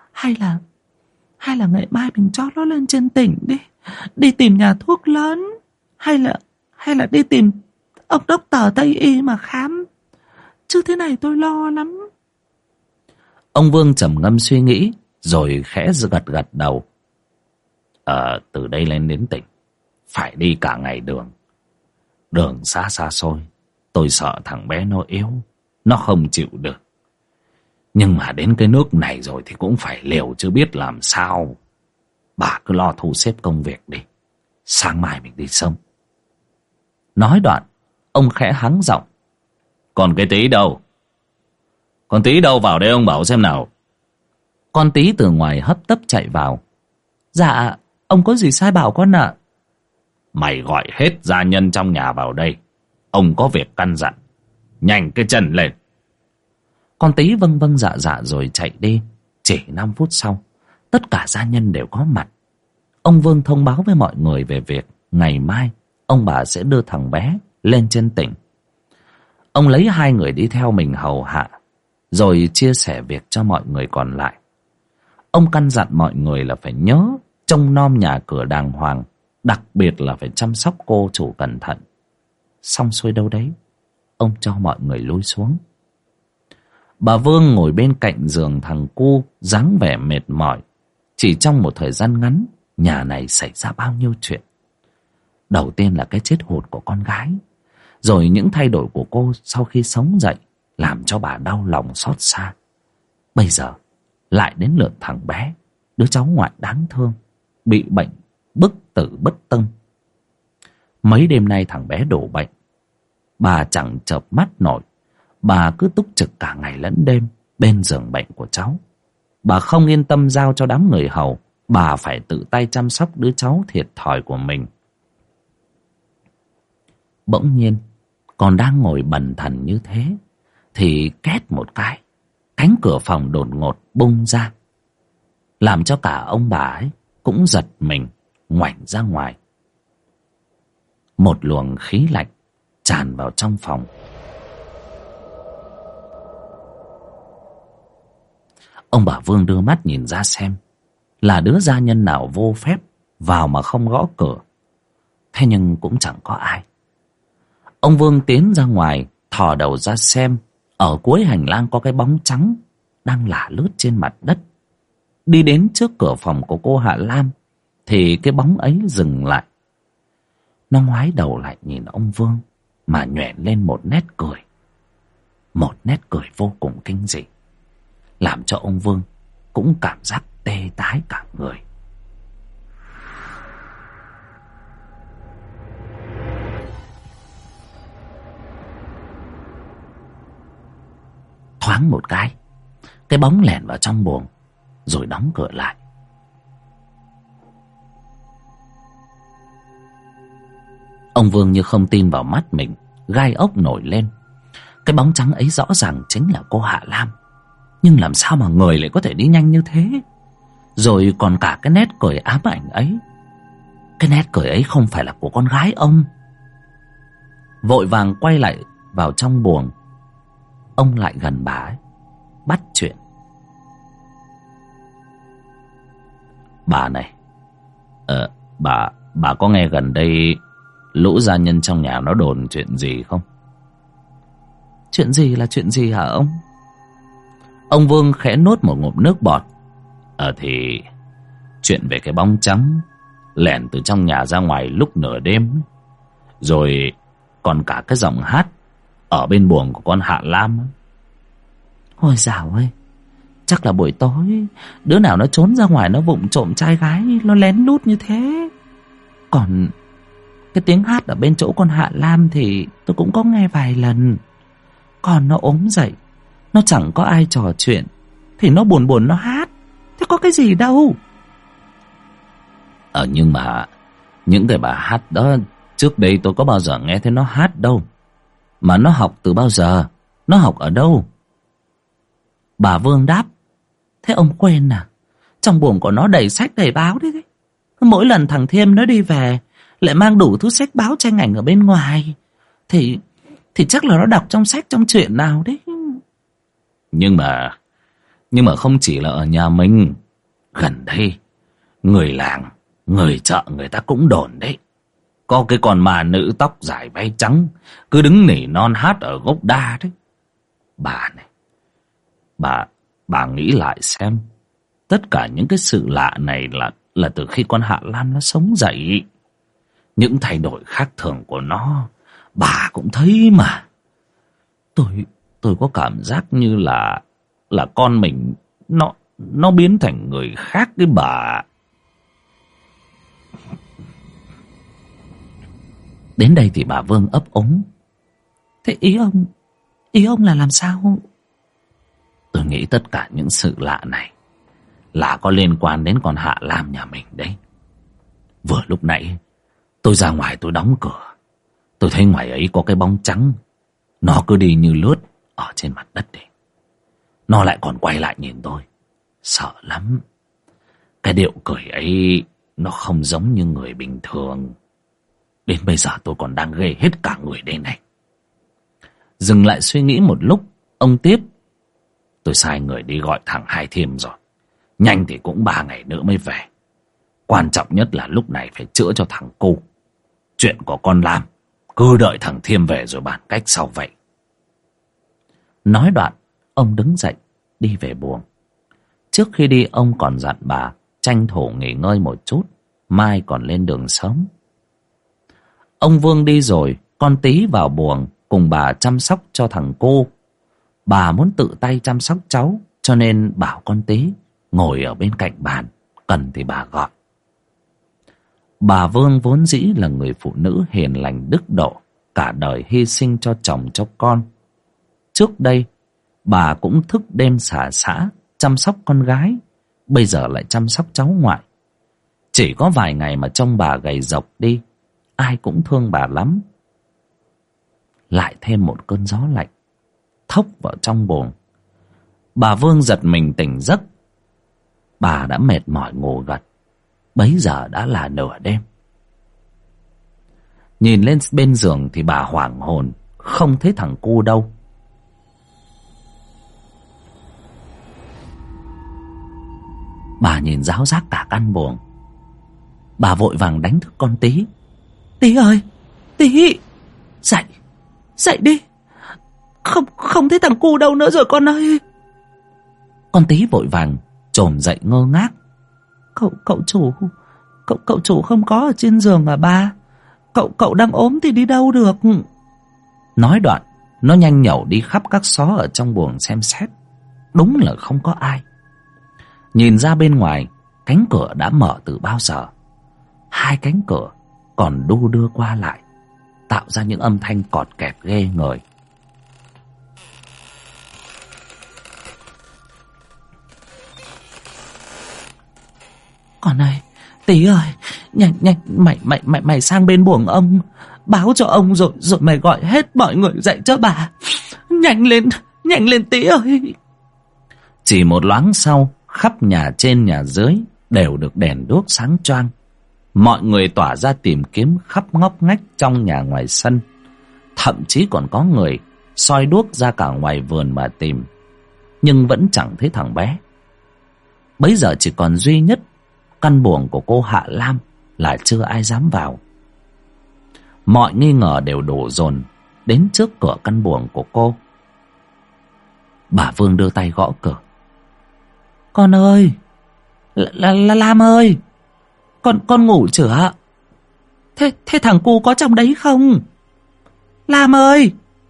Hay là ngày mai mình cho nó lên trên tỉnh đi tìm nhà thuốc lớn, hay là đi tìm ông doctor Tây y mà khám, chứ thế này tôi lo lắm. Ông Vương trầm ngâm suy nghĩ rồi khẽ gật đầu. Từ đây lên đến tỉnh phải đi cả ngày đường xa xôi, tôi sợ thằng bé nó yếu, nó không chịu được. Nhưng mà đến cái nước này rồi thì cũng phải liều chứ biết làm sao. Bà cứ lo thu xếp công việc đi, sáng mai mình đi sớm. Nói đoạn, ông khẽ hắng giọng. Còn cái Tí đâu? Con Tí đâu, vào đây ông bảo xem nào. Con Tí từ ngoài hấp tấp chạy vào. Dạ, ông có gì sai bảo con ạ? Mày gọi hết gia nhân trong nhà vào đây, ông có việc căn dặn. Nhanh cái chân lên. Con Tí vâng dạ rồi chạy đi. Chỉ 5 phút sau, tất cả gia nhân đều có mặt. Ông Vương thông báo với mọi người về việc ngày mai ông bà sẽ đưa thằng bé lên trên tỉnh. Ông lấy 2 người đi theo mình hầu hạ, rồi chia sẻ việc cho mọi người còn lại. Ông căn dặn mọi người là phải nhớ trông nom nhà cửa đàng hoàng, đặc biệt là phải chăm sóc cô chủ cẩn thận. Xong xuôi đâu đấy, ông cho mọi người lui xuống. Bà Vương ngồi bên cạnh giường thằng cu, dáng vẻ mệt mỏi. Chỉ trong một thời gian ngắn, nhà này xảy ra bao nhiêu chuyện. Đầu tiên là cái chết hụt của con gái, rồi những thay đổi của cô sau khi sống dậy làm cho bà đau lòng xót xa. Bây giờ lại đến lượt thằng bé, đứa cháu ngoại đáng thương, bị bệnh bức tử bất tâng. Mấy đêm nay thằng bé đổ bệnh, bà chẳng chợp mắt nổi. Bà cứ túc trực cả ngày lẫn đêm bên giường bệnh của cháu. Bà không yên tâm giao cho đám người hầu, bà phải tự tay chăm sóc đứa cháu thiệt thòi của mình. Bỗng nhiên, còn đang ngồi bần thần như thế thì két một cái, cánh cửa phòng đột ngột bung ra, làm cho cả ông bà ấy cũng giật mình, ngoảnh ra ngoài. Một luồng khí lạnh tràn vào trong phòng. Ông bà Vương đưa mắt nhìn ra xem là đứa gia nhân nào vô phép vào mà không gõ cửa. Thế nhưng cũng chẳng có ai. Ông Vương tiến ra ngoài, thò đầu ra xem. Ở cuối hành lang có cái bóng trắng đang lả lướt trên mặt đất. Đi đến trước cửa phòng của cô Hạ Lam thì cái bóng ấy dừng lại. Nó ngoái đầu lại nhìn ông Vương mà nhoẻn lên một nét cười. Một nét cười vô cùng kinh dị, làm cho ông Vương cũng cảm giác tê tái cả người. Thoáng một cái bóng lẻn vào trong buồng rồi đóng cửa lại. Ông Vương như không tin vào mắt mình, gai ốc nổi lên. Cái bóng trắng ấy rõ ràng chính là cô Hạ Lam. Nhưng làm sao mà người lại có thể đi nhanh như thế? Rồi còn cả cái nét cười ám ảnh ấy. Cái nét cười ấy không phải là của con gái ông. Vội vàng quay lại vào trong buồng, ông lại gần bà ấy, bắt chuyện. Bà này, bà có nghe gần đây lũ gia nhân trong nhà nó đồn chuyện gì không? Chuyện gì là chuyện gì hả ông? Ông Vương khẽ nuốt một ngụm nước bọt. Thì chuyện về cái bóng trắng lẻn từ trong nhà ra ngoài lúc nửa đêm, rồi còn cả cái giọng hát ở bên buồng của con Hạ Lam. Ôi dào ơi, chắc là buổi tối đứa nào nó trốn ra ngoài, nó vụng trộm trai gái, nó lén lút như thế. Còn cái tiếng hát ở bên chỗ con Hạ Lam thì tôi cũng có nghe vài lần. Còn nó ốm dậy, nó chẳng có ai trò chuyện thì nó buồn buồn nó hát. Thế có cái gì đâu. Nhưng mà những cái bài hát đó trước đây tôi có bao giờ nghe thấy nó hát đâu. Mà nó học từ bao giờ? Nó học ở đâu? Bà Vương đáp. Thế ông quên à? Trong buồng của nó đầy sách đầy báo đấy. Mỗi lần thằng Thiêm nó đi về lại mang đủ thứ sách báo tranh ảnh ở bên ngoài. Thì chắc là nó đọc trong sách trong truyện nào đấy. Nhưng mà không chỉ là ở nhà mình. Gần đây người làng, người chợ người ta cũng đồn đấy, có cái con ma nữ tóc dài váy trắng cứ đứng nỉ non hát ở gốc đa đấy. Bà này, bà nghĩ lại xem, tất cả những cái sự lạ này là từ khi con Hạ Lam nó sống dậy. Những thay đổi khác thường của nó bà cũng thấy mà. Tôi có cảm giác như là con mình nó biến thành người khác đấy bà. Đến đây thì bà Vương ấp úng. Thế ý ông là làm sao? Tôi nghĩ tất cả những sự lạ này là có liên quan đến con Hạ Lam nhà mình đấy. Vừa lúc nãy tôi ra ngoài tôi đóng cửa, tôi thấy ngoài ấy có cái bóng trắng. Nó cứ đi như lướt ở trên mặt đất đấy. Nó lại còn quay lại nhìn tôi. Sợ lắm. Cái điệu cười ấy nó không giống như người bình thường. Đến bây giờ tôi còn đang ghê hết cả người đây này. Dừng lại suy nghĩ một lúc, ông tiếp. Tôi sai người đi gọi thằng Hai Thiêm rồi. Nhanh thì cũng 3 ngày nữa mới về. Quan trọng nhất là lúc này phải chữa cho thằng Cu. Chuyện của con Lam cứ đợi thằng Thiêm về rồi bàn cách sau vậy. Nói đoạn, ông đứng dậy đi về buồng. Trước khi đi ông còn dặn bà tranh thủ nghỉ ngơi một chút, mai còn lên đường sớm. Ông Vương đi rồi, con Tí vào buồng cùng bà chăm sóc cho thằng Cô. Bà muốn tự tay chăm sóc cháu, cho nên bảo con Tí ngồi ở bên cạnh bàn, cần thì bà gọi. Bà Vương vốn dĩ là người phụ nữ hiền lành đức độ, cả đời hy sinh cho chồng cho con. Trước đây bà cũng thức đêm xả xã chăm sóc con gái, bây giờ lại chăm sóc cháu ngoại. Chỉ có vài ngày mà trông bà gầy rộc đi, ai cũng thương bà lắm. Lại thêm một cơn gió lạnh thốc vào trong buồng. Bà Vương giật mình tỉnh giấc. Bà đã mệt mỏi ngủ gật. Bấy giờ đã là nửa đêm. Nhìn lên bên giường thì bà hoảng hồn, không thấy thằng Cu đâu. Bà nhìn ráo rác cả căn buồng. Bà vội vàng đánh thức con Tí. Tí ơi, Tí, dậy đi. Không thấy thằng Cu đâu nữa rồi con ơi. Con Tí vội vàng chồm dậy ngơ ngác. Cậu chủ không có ở trên giường à ba? Cậu đang ốm thì đi đâu được? Nói đoạn, nó nhanh nhẩu đi khắp các xó ở trong buồng xem xét. Đúng là không có ai. Nhìn ra bên ngoài, cánh cửa đã mở từ bao giờ. 2 cánh cửa còn đu đưa qua lại, tạo ra những âm thanh cọt kẹt ghê người. Con ơi, Tí ơi, nhanh, mày sang bên buồng ông, báo cho ông rồi mày gọi hết mọi người dậy cho bà. Nhanh lên Tí ơi. Chỉ một loáng sau, khắp nhà trên nhà dưới đều được đèn đuốc sáng choang. Mọi người tỏa ra tìm kiếm khắp ngóc ngách trong nhà ngoài sân. Thậm chí còn có người soi đuốc ra cả ngoài vườn mà tìm, nhưng vẫn chẳng thấy thằng bé. Bấy giờ chỉ còn duy nhất căn buồng của cô Hạ Lam là chưa ai dám vào. Mọi nghi ngờ đều đổ dồn đến trước cửa căn buồng của cô. Bà Vương đưa tay gõ cửa. Con ơi, là Lam ơi, con ngủ chưa? Thế thằng Cu có trong đấy không? Lam ơi.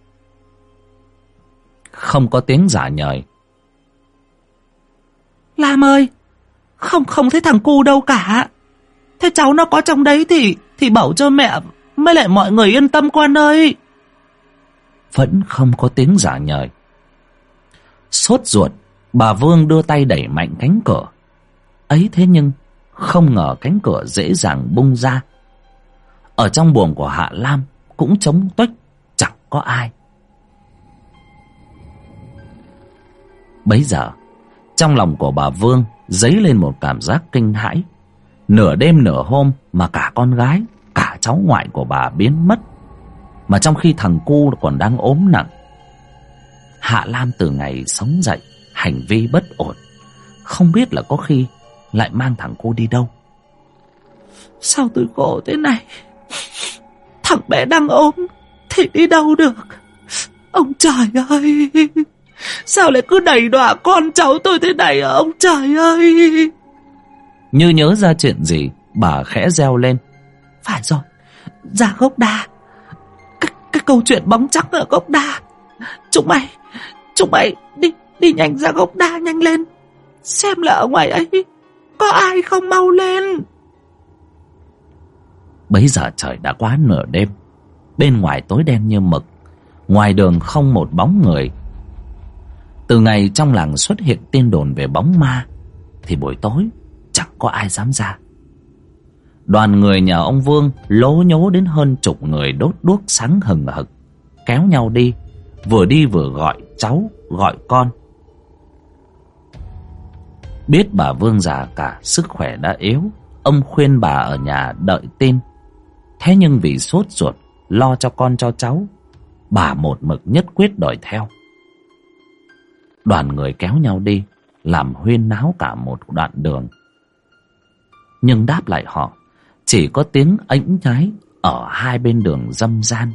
Không có tiếng giả nhời. Lam ơi, không thấy thằng Cu đâu cả. Thế cháu nó có trong đấy thì bảo cho mẹ mới lại mọi người yên tâm con ơi. Vẫn không có tiếng giả nhời. Sốt ruột, bà Vương đưa tay đẩy mạnh cánh cửa. Ấy thế nhưng không ngờ cánh cửa dễ dàng bung ra. Ở trong buồng của Hạ Lam cũng trống tuếch, chẳng có ai. Bấy giờ Trong lòng của bà Vương dấy lên một cảm giác kinh hãi. Nửa đêm nửa hôm mà cả con gái, cả cháu ngoại của bà biến mất, mà trong khi thằng cu còn đang ốm nặng. Hạ Lam từ ngày sống dậy hành vi bất ổn, không biết là có khi lại mang thằng cu đi đâu. Sao tôi khổ thế này? Thằng bé đang ốm thì đi đâu được? Ông trời ơi, sao lại cứ đày đọa con cháu tôi thế này hả ông trời ơi? Như nhớ ra chuyện gì, bà khẽ reo lên. Phải rồi, ra gốc đa. Cái câu chuyện bóng trắng ở gốc đa. Chúng mày đi nhanh ra gốc đa, nhanh lên. Xem là ở ngoài ấy có ai không, mau lên. Bấy giờ trời đã quá nửa đêm. Bên ngoài tối đen như mực, ngoài đường không một bóng người. Từ ngày trong làng xuất hiện tin đồn về bóng ma thì buổi tối chẳng có ai dám ra. Đoàn người nhà ông Vương lố nhố đến hơn chục người đốt đuốc sáng hừng hực, kéo nhau đi vừa gọi cháu gọi con. Biết bà Vương già cả, sức khỏe đã yếu, ông khuyên bà ở nhà đợi tin. Thế nhưng vì sốt ruột lo cho con cho cháu, bà một mực nhất quyết đòi theo. Đoàn người kéo nhau đi, làm huyên náo cả một đoạn đường. Nhưng đáp lại họ chỉ có tiếng ếnh nhái ở hai bên đường râm ran.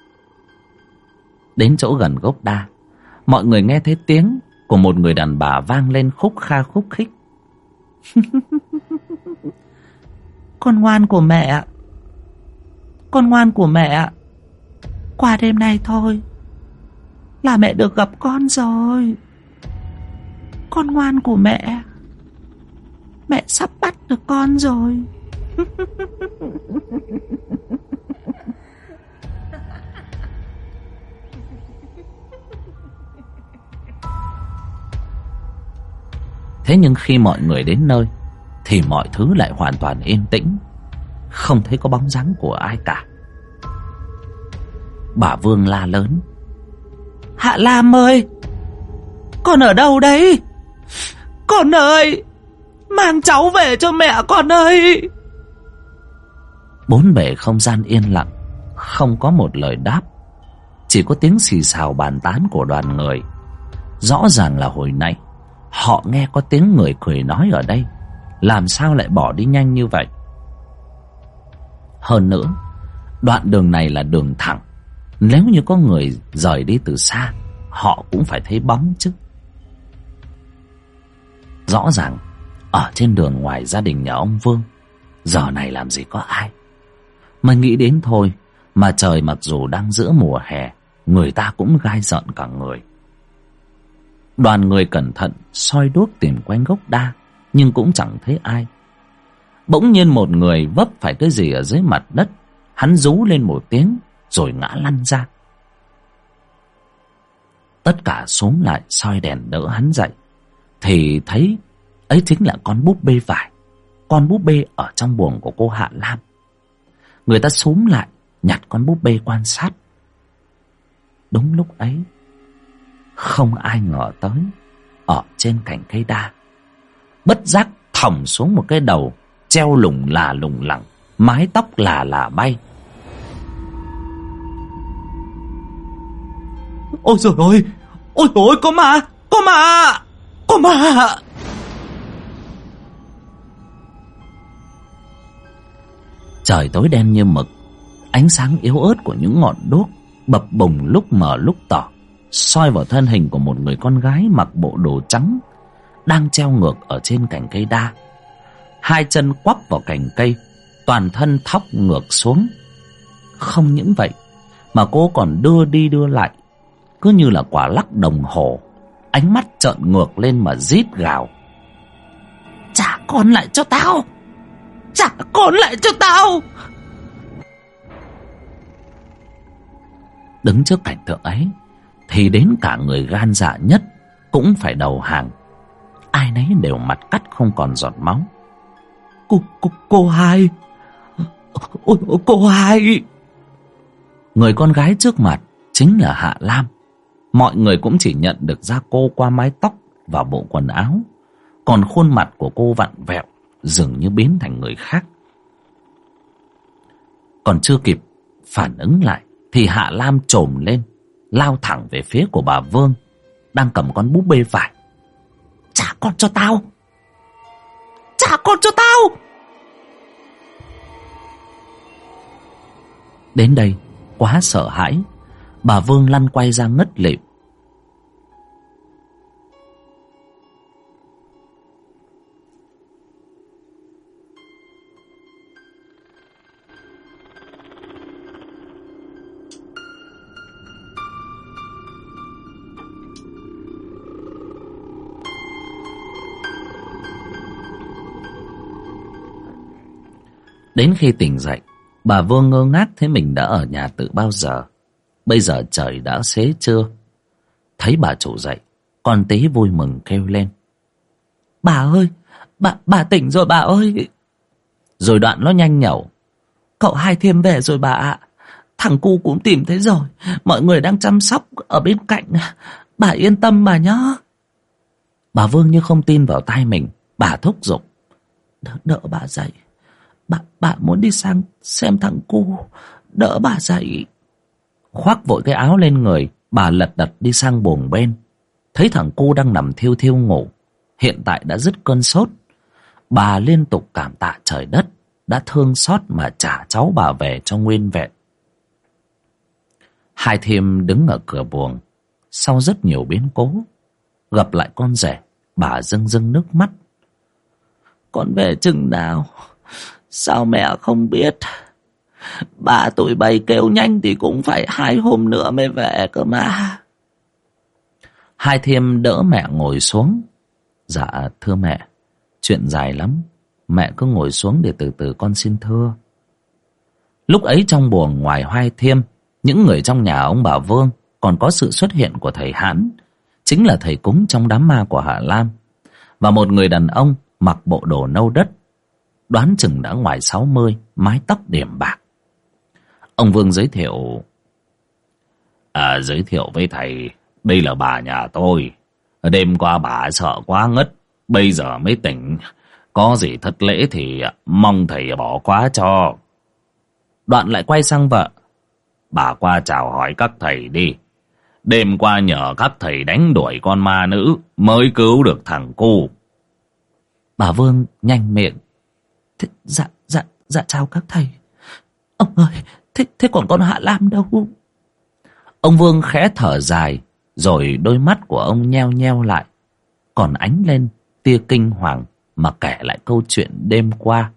Đến chỗ gần gốc đa, mọi người nghe thấy tiếng của một người đàn bà vang lên khúc kha khúc khích. Con ngoan của mẹ, con ngoan của mẹ, qua đêm nay thôi là mẹ được gặp con rồi. Con ngoan của mẹ, mẹ sắp bắt được con rồi. Thế nhưng khi mọi người đến nơi thì mọi thứ lại hoàn toàn yên tĩnh, không thấy có bóng dáng của ai cả. Bà Vương la lớn. Hạ Lam ơi, con ở đâu đấy? Con ơi, mang cháu về cho mẹ con ơi. Bốn bề không gian yên lặng, không có một lời đáp, chỉ có tiếng xì xào bàn tán của đoàn người. Rõ ràng là hồi nãy họ nghe có tiếng người cười nói ở đây, làm sao lại bỏ đi nhanh như vậy? Hơn nữa, đoạn đường này là đường thẳng, nếu như có người rời đi từ xa, họ cũng phải thấy bóng chứ. Rõ ràng ở trên đường ngoài gia đình nhà ông Vương, giờ này làm gì có ai. Mà nghĩ đến thôi mà trời mặc dù đang giữa mùa hè, người ta cũng gai giận cả người. Đoàn người cẩn thận soi đuốc tìm quanh gốc đa, nhưng cũng chẳng thấy ai. Bỗng nhiên một người vấp phải cái gì ở dưới mặt đất. Hắn rú lên một tiếng rồi ngã lăn ra. Tất cả xúm lại soi đèn đỡ hắn dậy, thì thấy ấy chính là con búp bê vải, con búp bê ở trong buồng của cô Hạ Lam. Người ta xúm lại nhặt con búp bê quan sát. Đúng lúc ấy, không ai ngờ tới, ở trên cành cây đa, bất giác thòng xuống một cái đầu treo lủng lẳng, mái tóc là bay. Ôi trời ơi, ôi ôi, có ma. Trời tối đen như mực, ánh sáng yếu ớt của những ngọn đuốc bập bùng lúc mờ lúc tỏ, soi vào thân hình của một người con gái mặc bộ đồ trắng, đang treo ngược ở trên cành cây đa, hai chân quắp vào cành cây, toàn thân thóc ngược xuống. Không những vậy mà cô còn đưa đi đưa lại, cứ như là quả lắc đồng hồ, ánh mắt trợn ngược lên mà rít gào. Trả con lại cho tao, trả con lại cho tao. Đứng trước cảnh tượng ấy thì đến cả người gan dạ nhất cũng phải đầu hàng. Ai nấy đều mặt cắt không còn giọt máu. Cô hai, ôi cô hai. Người con gái trước mặt chính là Hạ Lam. Mọi người cũng chỉ nhận được ra cô qua mái tóc và bộ quần áo, còn khuôn mặt của cô vặn vẹo, dường như biến thành người khác. Còn chưa kịp phản ứng lại thì Hạ Lam trồm lên, lao thẳng về phía của bà Vương đang cầm con búp bê vải. Trả con cho tao! Trả con cho tao! Đến đây, quá sợ hãi, bà Vương lăn quay ra ngất lịm. Đến khi tỉnh dậy, bà Vương ngơ ngác thấy mình đã ở nhà từ bao giờ. Bây giờ trời đã xế trưa. Thấy bà chủ dậy, con tí vui mừng kêu lên. Bà ơi, bà tỉnh rồi bà ơi. Rồi đoạn nó nhanh nhẩu. Cậu Hai Thiêm về rồi bà ạ. Thằng cu cũng tìm thấy rồi. Mọi người đang chăm sóc ở bên cạnh. Bà yên tâm bà nhá. Bà Vương như không tin vào tai mình. Bà thúc giục. Đỡ bà dậy. Bà muốn đi sang xem thằng cu. Đỡ bà dậy. Khoác vội cái áo lên người, bà lật đật đi sang buồng bên. Thấy thằng cu đang nằm thiêu thiêu ngủ, hiện tại đã dứt cơn sốt. Bà liên tục cảm tạ trời đất đã thương xót mà trả cháu bà về cho nguyên vẹn. Hai Thiêm đứng ở cửa buồng. Sau rất nhiều biến cố, gặp lại con rể, bà rưng rưng nước mắt. Con về chừng nào? Sao mẹ không biết? Bà tụi bay kêu nhanh thì cũng phải 2 hôm nữa mới về cơ mà. Hai Thiêm đỡ mẹ ngồi xuống. Dạ thưa mẹ, chuyện dài lắm, mẹ cứ ngồi xuống để từ từ con xin thưa. Lúc ấy trong buồng ngoài Hai Thiêm, những người trong nhà ông bà Vương còn có sự xuất hiện của thầy Hãn, chính là thầy cúng trong đám ma của Hạ Lam, và một người đàn ông mặc bộ đồ nâu đất, đoán chừng đã ngoài 60, mái tóc điểm bạc. Ông Vương giới thiệu. Giới thiệu với thầy, đây là bà nhà tôi. Đêm qua bà sợ quá ngất, bây giờ mới tỉnh. Có gì thất lễ thì mong thầy bỏ qua cho. Đoạn lại quay sang vợ. Bà qua chào hỏi các thầy đi. Đêm qua nhờ các thầy đánh đuổi con ma nữ mới cứu được thằng cu. Bà Vương nhanh miệng. Dạ chào các thầy. Ông ơi, thế còn con Hạ Lam đâu? Ông Vương khẽ thở dài, rồi đôi mắt của ông nheo nheo lại, còn ánh lên tia kinh hoàng mà kể lại câu chuyện đêm qua.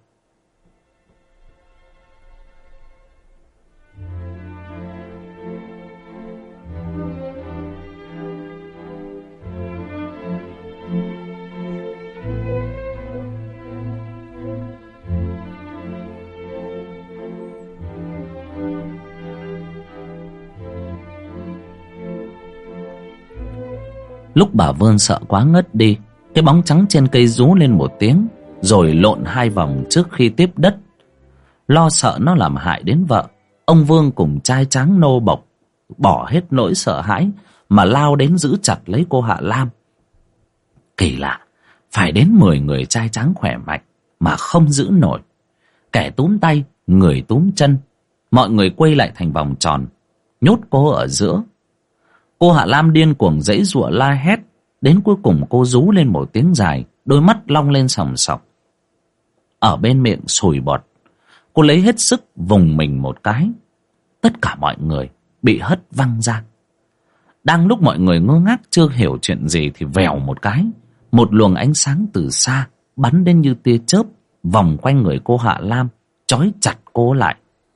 Lúc bà Vương sợ quá ngất đi, cái bóng trắng trên cây rú lên một tiếng, rồi lộn 2 vòng trước khi tiếp đất. Lo sợ nó làm hại đến vợ, ông Vương cùng trai tráng nô bộc bỏ hết nỗi sợ hãi mà lao đến giữ chặt lấy cô Hạ Lam. Kỳ lạ, phải đến 10 người trai tráng khỏe mạnh mà không giữ nổi. Kẻ túm tay, người túm chân, mọi người quay lại thành vòng tròn, nhốt cô ở giữa. Cô Hạ Lam điên cuồng giãy giụa la hét, đến cuối cùng cô rú lên một tiếng dài, đôi mắt long lên sòng sọc. Ở bên miệng sùi bọt, cô lấy hết sức vùng mình một cái. Tất cả mọi người bị hất văng ra. Đang lúc mọi người ngơ ngác chưa hiểu chuyện gì thì vèo một cái, một luồng ánh sáng từ xa bắn đến như tia chớp, vòng quanh người cô Hạ Lam, trói chặt cô lại.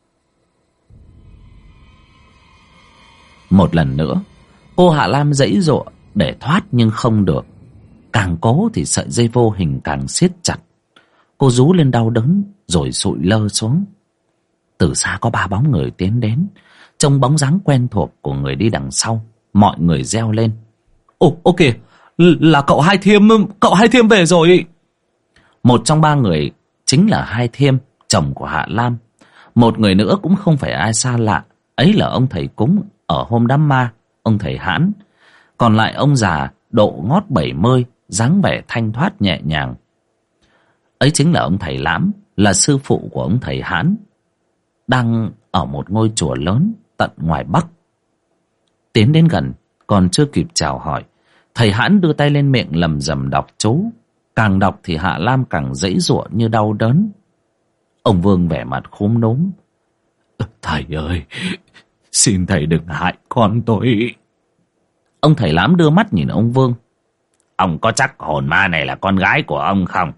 Một lần nữa, cô Hạ Lam giãy giụa để thoát nhưng không được. Càng cố thì sợi dây vô hình càng siết chặt. Cô rú lên đau đớn rồi sụi lơ xuống. Từ xa có 3 bóng người tiến đến, trông bóng dáng quen thuộc của người đi đằng sau. Mọi người reo lên. Ô kìa, là cậu Hai Thiêm về rồi. Một trong 3 người chính là Hai Thiêm, chồng của Hạ Lam. Một người nữa cũng không phải ai xa lạ, ấy là ông thầy cúng ở hôm đám ma, ông thầy Hãn. Còn lại ông già độ ngót 70 dáng vẻ thanh thoát nhẹ nhàng. Ấy chính là ông thầy Lãm, là sư phụ của ông thầy Hãn, đang ở một ngôi chùa lớn tận ngoài Bắc. Tiến đến gần, còn chưa kịp chào hỏi, thầy Hãn đưa tay lên miệng lầm rầm đọc chú. Càng đọc thì Hạ Lam càng giãy giụa như đau đớn. Ông Vương vẻ mặt khúm núm. Thầy ơi, xin thầy đừng hại con tôi. Ông thầy Lãm đưa mắt nhìn ông Vương. Ông có chắc hồn ma này là con gái của ông không?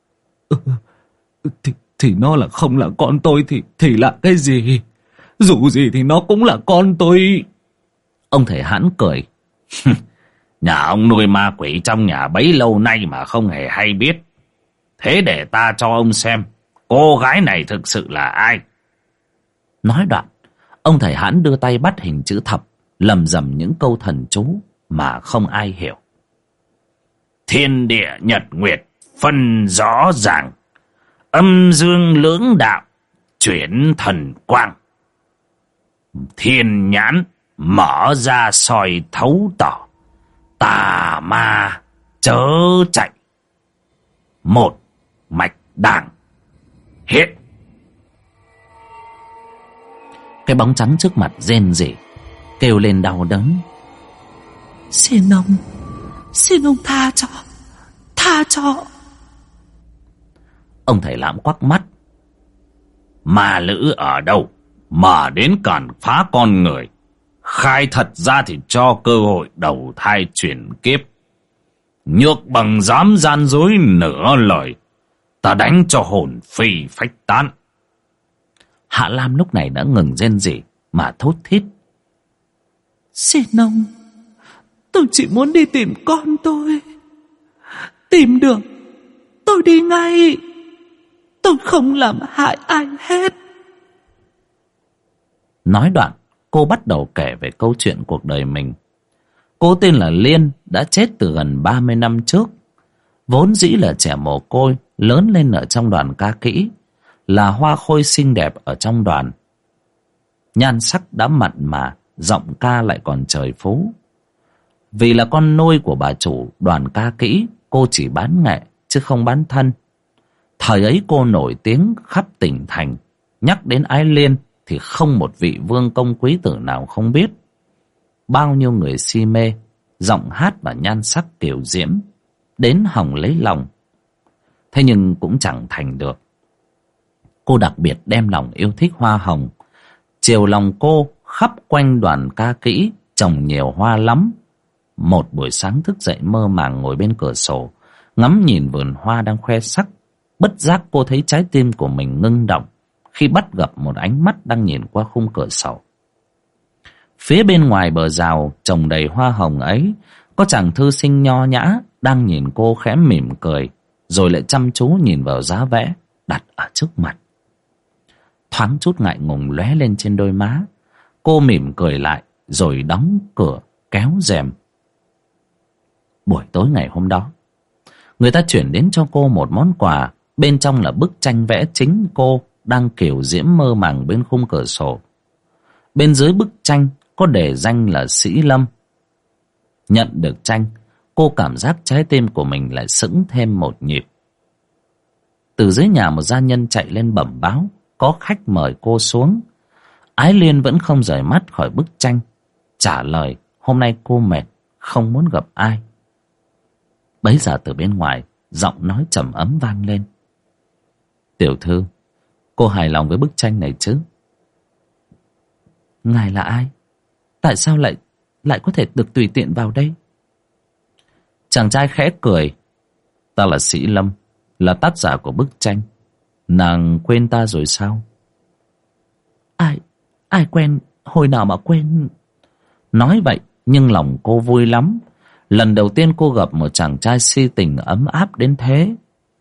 Thì nó là không là con tôi thì là cái gì? Dù gì thì nó cũng là con tôi. Ông thầy Hãn cười. Nhà ông nuôi ma quỷ trong nhà bấy lâu nay mà không hề hay biết. Thế để ta cho ông xem cô gái này thực sự là ai. Nói đoạn, ông thầy Hãn đưa tay bắt hình chữ thập, lầm rầm những câu thần chú mà không ai hiểu. Thiên địa nhật nguyệt phân rõ ràng, âm dương lưỡng đạo chuyển thần quang. Thiên nhãn mở ra soi thấu tỏ, tà ma chớ chạy. Một mạch đàng hiện. Cái bóng trắng trước mặt rên rỉ, kêu lên đau đớn. Xin ông tha cho. Ông thầy Lãm quắc mắt. Ma lữ ở đâu mà đến cản phá con người? Khai thật ra thì cho cơ hội đầu thai chuyển kiếp. Nhược bằng dám gian dối nửa lời, ta đánh cho hồn phi phách tán. Hạ Lam lúc này đã ngừng rên rỉ mà thốt thít. Xin ông, tôi chỉ muốn đi tìm con tôi. Tìm được, tôi đi ngay. Tôi không làm hại ai hết. Nói đoạn, cô bắt đầu kể về câu chuyện cuộc đời mình. Cô tên là Liên, đã chết từ gần 30 năm trước. Vốn dĩ là trẻ mồ côi, lớn lên ở trong đoàn ca kỹ, là hoa khôi xinh đẹp ở trong đoàn. Nhan sắc đã mặn mà, giọng ca lại còn trời phú. Vì là con nuôi của bà chủ đoàn ca kỹ, cô chỉ bán nghệ chứ không bán thân. Thời ấy cô nổi tiếng khắp tỉnh thành. Nhắc đến Ái Liên thì không một vị vương công quý tử nào không biết. Bao nhiêu người si mê giọng hát và nhan sắc kiều diễm, đến hòng lấy lòng. Thế nhưng cũng chẳng thành được. Cô đặc biệt đem lòng yêu thích hoa hồng. Chiều lòng cô khắp quanh đoàn ca kỹ trồng nhiều hoa lắm. Một buổi sáng thức dậy mơ màng ngồi bên cửa sổ, ngắm nhìn vườn hoa đang khoe sắc. Bất giác cô thấy trái tim của mình ngưng động khi bắt gặp một ánh mắt đang nhìn qua khung cửa sổ. Phía bên ngoài bờ rào trồng đầy hoa hồng ấy, có chàng thư sinh nho nhã đang nhìn cô khẽ mỉm cười, rồi lại chăm chú nhìn vào giá vẽ đặt ở trước mặt. Thoáng chút ngại ngùng lóe lên trên đôi má. Cô mỉm cười lại rồi đóng cửa kéo rèm. Buổi tối ngày hôm đó, người ta chuyển đến cho cô một món quà. Bên trong là bức tranh vẽ chính cô đang kiều diễm mơ màng bên khung cửa sổ. Bên dưới bức tranh có đề danh là Sĩ Lâm. Nhận được tranh, cô cảm giác trái tim của mình lại sững thêm một nhịp. Từ dưới nhà một gia nhân chạy lên bẩm báo có khách mời cô xuống. Ái Liên vẫn không rời mắt khỏi bức tranh, trả lời hôm nay cô mệt, không muốn gặp ai. Bấy giờ từ bên ngoài, giọng nói trầm ấm vang lên. Tiểu thư, cô hài lòng với bức tranh này chứ? Ngài là ai? Tại sao lại có thể được tùy tiện vào đây? Chàng trai khẽ cười. Ta là Sĩ Lâm, là tác giả của bức tranh. Nàng quên ta rồi sao? Ai quen, hồi nào mà quên. Nói vậy nhưng lòng cô vui lắm. Lần đầu tiên cô gặp một chàng trai si tình ấm áp đến thế.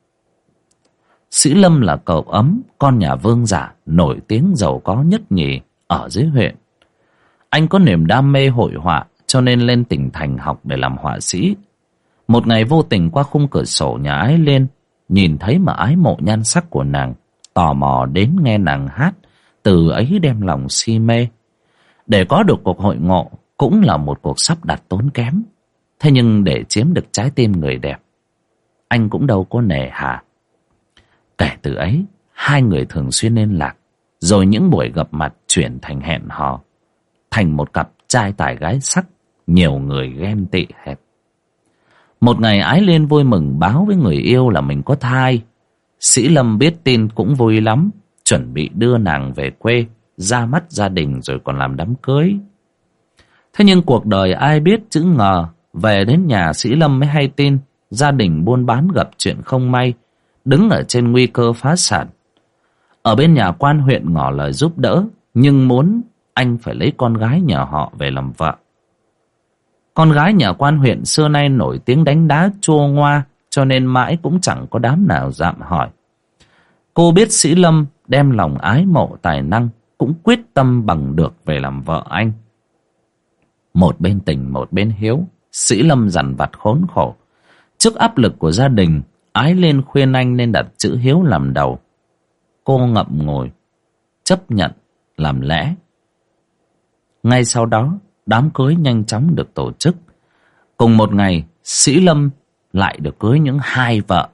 Sĩ Lâm là cậu ấm, con nhà vương giả nổi tiếng giàu có nhất nhì ở dưới huyện. Anh có niềm đam mê hội họa, cho nên lên tỉnh thành học để làm họa sĩ. Một ngày vô tình qua khung cửa sổ nhà Ái Liên, nhìn thấy mà ái mộ nhan sắc của nàng, tò mò đến nghe nàng hát, từ ấy đem lòng si mê. Để có được cuộc hội ngộ cũng là một cuộc sắp đặt tốn kém. Thế nhưng để chiếm được trái tim người đẹp, anh cũng đâu có nề hà. Kể từ ấy, hai người thường xuyên liên lạc, rồi những buổi gặp mặt chuyển thành hẹn hò, thành một cặp trai tài gái sắc, nhiều người ghen tị hết. Một ngày Ái Liên vui mừng báo với người yêu là mình có thai. Sĩ Lâm biết tin cũng vui lắm, chuẩn bị đưa nàng về quê, ra mắt gia đình rồi còn làm đám cưới. Thế nhưng cuộc đời ai biết chữ ngờ, về đến nhà Sĩ Lâm mới hay tin gia đình buôn bán gặp chuyện không may, đứng ở trên nguy cơ phá sản. Ở bên nhà quan huyện ngỏ lời giúp đỡ, nhưng muốn anh phải lấy con gái nhà họ về làm vợ. Con gái nhà quan huyện xưa nay nổi tiếng đánh đá chua ngoa, cho nên mãi cũng chẳng có đám nào dạm hỏi. Cô biết Sĩ Lâm đem lòng ái mộ tài năng, cũng quyết tâm bằng được về làm vợ anh. Một bên tình một bên hiếu, Sĩ Lâm dằn vặt khốn khổ. Trước áp lực của gia đình, Ái Liên khuyên anh nên đặt chữ hiếu làm đầu. Cô ngậm ngùi, chấp nhận, làm lẽ. Ngay sau đó, đám cưới nhanh chóng được tổ chức. Cùng một ngày, Sĩ Lâm lại được cưới những hai vợ.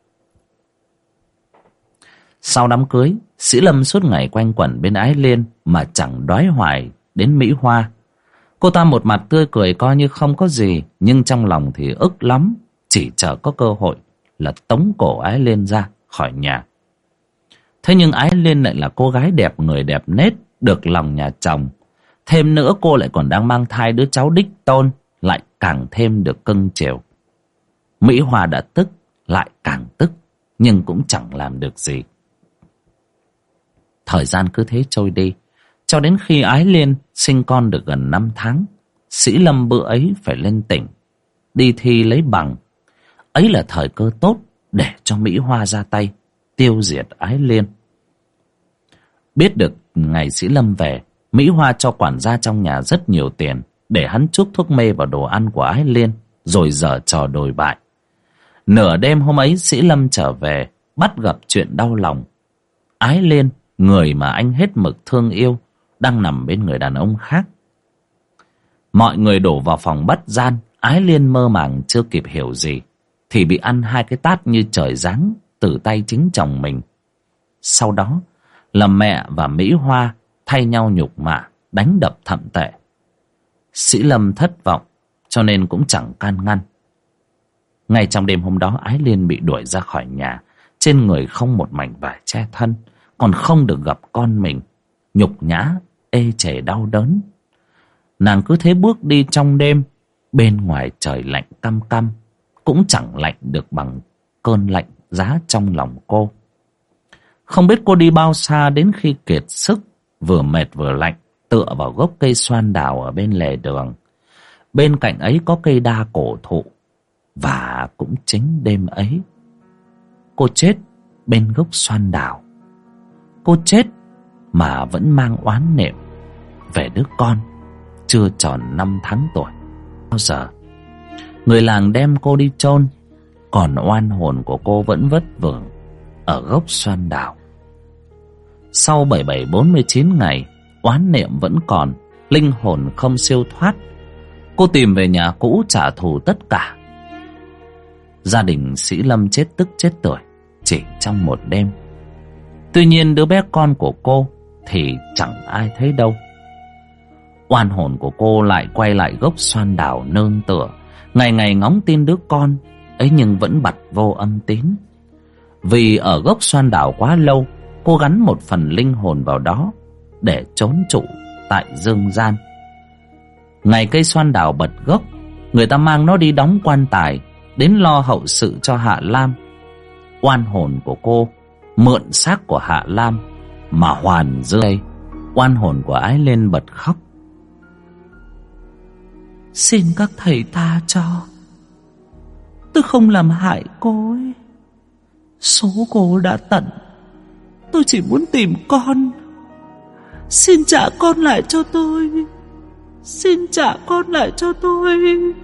Sau đám cưới, Sĩ Lâm suốt ngày quanh quẩn bên Ái Liên mà chẳng đoái hoài đến Mỹ Hoa. Cô ta một mặt tươi cười coi như không có gì, nhưng trong lòng thì ức lắm, chỉ chờ có cơ hội là tống cổ Ái Liên ra khỏi nhà. Thế nhưng Ái Liên lại là cô gái đẹp người đẹp nết, được lòng nhà chồng. Thêm nữa cô lại còn đang mang thai đứa cháu đích tôn, lại càng thêm được cưng chiều. Mỹ Hoa đã tức, lại càng tức, nhưng cũng chẳng làm được gì. Thời gian cứ thế trôi đi, cho đến khi Ái Liên sinh con được gần 5 tháng. Sĩ Lâm bữa ấy phải lên tỉnh, đi thi lấy bằng. Ấy là thời cơ tốt để cho Mỹ Hoa ra tay, tiêu diệt Ái Liên. Biết được ngày Sĩ Lâm về, Mỹ Hoa cho quản gia trong nhà rất nhiều tiền để hắn chuốc thuốc mê vào đồ ăn của Ái Liên, rồi giở trò đồi bại. Nửa đêm hôm ấy Sĩ Lâm trở về, bắt gặp chuyện đau lòng. Ái Liên, người mà anh hết mực thương yêu, đang nằm bên người đàn ông khác. Mọi người đổ vào phòng bắt gian. Ái Liên mơ màng chưa kịp hiểu gì thì bị ăn hai cái tát như trời giáng từ tay chính chồng mình. Sau đó là mẹ và Mỹ Hoa thay nhau nhục mạ, đánh đập thậm tệ. Sĩ Lâm thất vọng, cho nên cũng chẳng can ngăn. Ngay trong đêm hôm đó, Ái Liên bị đuổi ra khỏi nhà, trên người không một mảnh vải che thân, còn không được gặp con mình. Nhục nhã, ê chề đau đớn. Nàng cứ thế bước đi trong đêm, bên ngoài trời lạnh căm căm, cũng chẳng lạnh được bằng cơn lạnh giá trong lòng cô. Không biết cô đi bao xa, đến khi kiệt sức, vừa mệt vừa lạnh, tựa vào gốc cây xoan đào ở bên lề đường. Bên cạnh ấy có cây đa cổ thụ. Và cũng chính đêm ấy, cô chết bên gốc xoan đào. Cô chết mà vẫn mang oán niệm về đứa con chưa tròn 5 tháng tuổi. Bao giờ người làng đem cô đi chôn, còn oan hồn của cô vẫn vất vưởng ở gốc xoan đào. Sau 77-49 ngày, oán niệm vẫn còn, linh hồn không siêu thoát. Cô tìm về nhà cũ trả thù tất cả. Gia đình Sĩ Lâm chết tức chết tưởi chỉ trong một đêm. Tuy nhiên đứa bé con của cô thì chẳng ai thấy đâu. Oan hồn của cô lại quay lại gốc xoan đào nương tựa, ngày ngày ngóng tin đứa con ấy, nhưng vẫn bặt vô âm tín. Vì ở gốc xoan đào quá lâu, cô gắn một phần linh hồn vào đó để trốn trụ tại dương gian. Ngày cây xoan đào bật gốc, người ta mang nó đi đóng quan tài, đến lo hậu sự cho Hạ Lam. Oan hồn của cô mượn xác của Hạ Lam mà hoàn rơi. Oan hồn của Ái Liên bật khóc: Xin các thầy tha cho, tôi không làm hại cô ấy. Số cô đã tận, tôi chỉ muốn tìm con. Xin trả con lại cho tôi. Xin trả con lại cho tôi.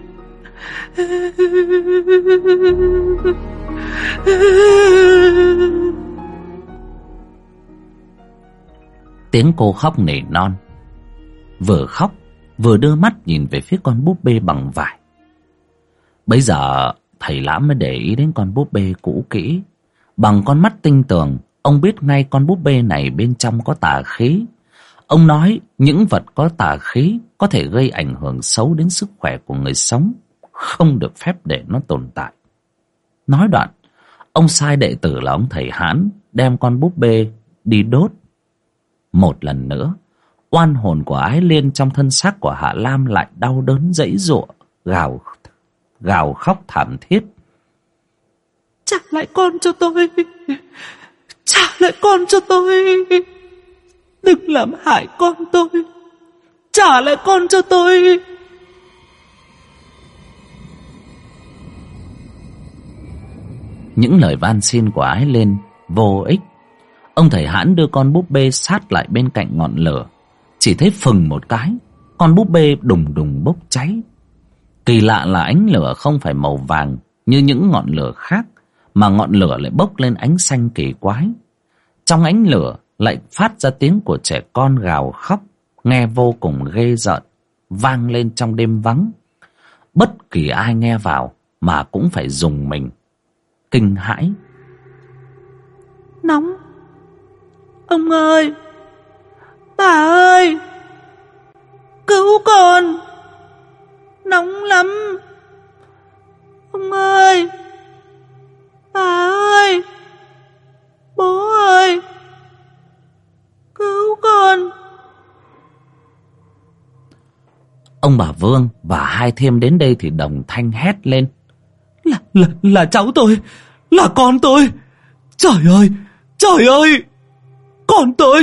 Tiếng cô khóc nỉ non, vừa khóc vừa đưa mắt nhìn về phía con búp bê bằng vải. Bấy giờ thầy Lãm mới để ý đến con búp bê cũ kỹ. Bằng con mắt tinh tường, ông biết ngay con búp bê này bên trong có tà khí. Ông nói những vật có tà khí có thể gây ảnh hưởng xấu đến sức khỏe của người sống, không được phép để nó tồn tại. Nói đoạn, ông sai đệ tử là ông thầy Hãn đem con búp bê đi đốt. Một lần nữa, oan hồn của Ái Liên trong thân xác của Hạ Lam lại đau đớn giãy giụa, gào khóc thảm thiết. Trả lại con cho tôi, trả lại con cho tôi, đừng làm hại con tôi, trả lại con cho tôi. Những lời van xin của Ái Liên vô ích. Ông thầy Hãn đưa con búp bê sát lại bên cạnh ngọn lửa. Chỉ thấy phừng một cái, con búp bê đùng đùng bốc cháy. Kỳ lạ là ánh lửa không phải màu vàng như những ngọn lửa khác, mà ngọn lửa lại bốc lên ánh xanh kỳ quái. Trong ánh lửa lại phát ra tiếng của trẻ con gào khóc, nghe vô cùng ghê rợn, vang lên trong đêm vắng. Bất kỳ ai nghe vào mà cũng phải rùng mình, kinh hãi. Nóng! Ông ơi! Bà ơi! Cứu con! Nóng lắm! Ông ơi! Bà ơi! Bố ơi! Cứu con! Ông bà Vương và hai thêm đến đây thì đồng thanh hét lên. Là cháu tôi! Là con tôi! Trời ơi! Trời ơi! Con tôi!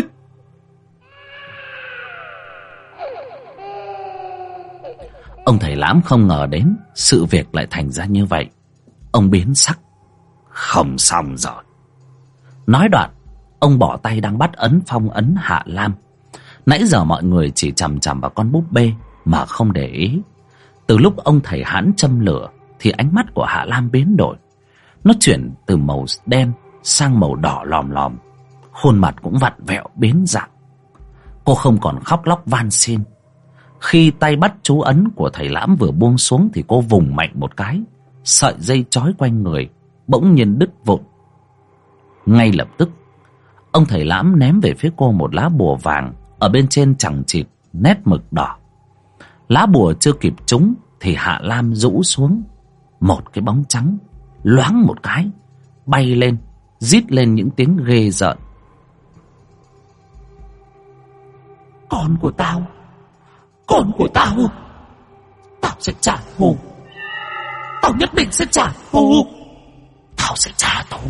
Ông thầy Lãm không ngờ đến sự việc lại thành ra như vậy. Ông biến sắc. Không xong rồi. Nói đoạn, ông bỏ tay đang bắt ấn phong ấn Hạ Lam. Nãy giờ mọi người chỉ chằm chằm vào con búp bê mà không để ý. Từ lúc ông thầy Hãn châm lửa thì ánh mắt của Hạ Lam biến đổi. Nó chuyển từ màu đen sang màu đỏ lòm lòm. Khuôn mặt cũng vặn vẹo biến dạng. Cô không còn khóc lóc van xin. Khi tay bắt chú ấn của thầy Lãm vừa buông xuống thì cô vùng mạnh một cái. Sợi dây trói quanh người bỗng nhiên đứt vụn. Ngay lập tức, ông thầy Lãm ném về phía cô một lá bùa vàng, ở bên trên chằng chịt nét mực đỏ. Lá bùa chưa kịp trúng thì Hạ Lam rũ xuống. Một cái bóng trắng loáng một cái bay lên, rít lên những tiếng ghê rợn. Con của tao! Con của tao! Tao sẽ trả thù! Tao nhất định sẽ trả thù! Tao sẽ trả thù!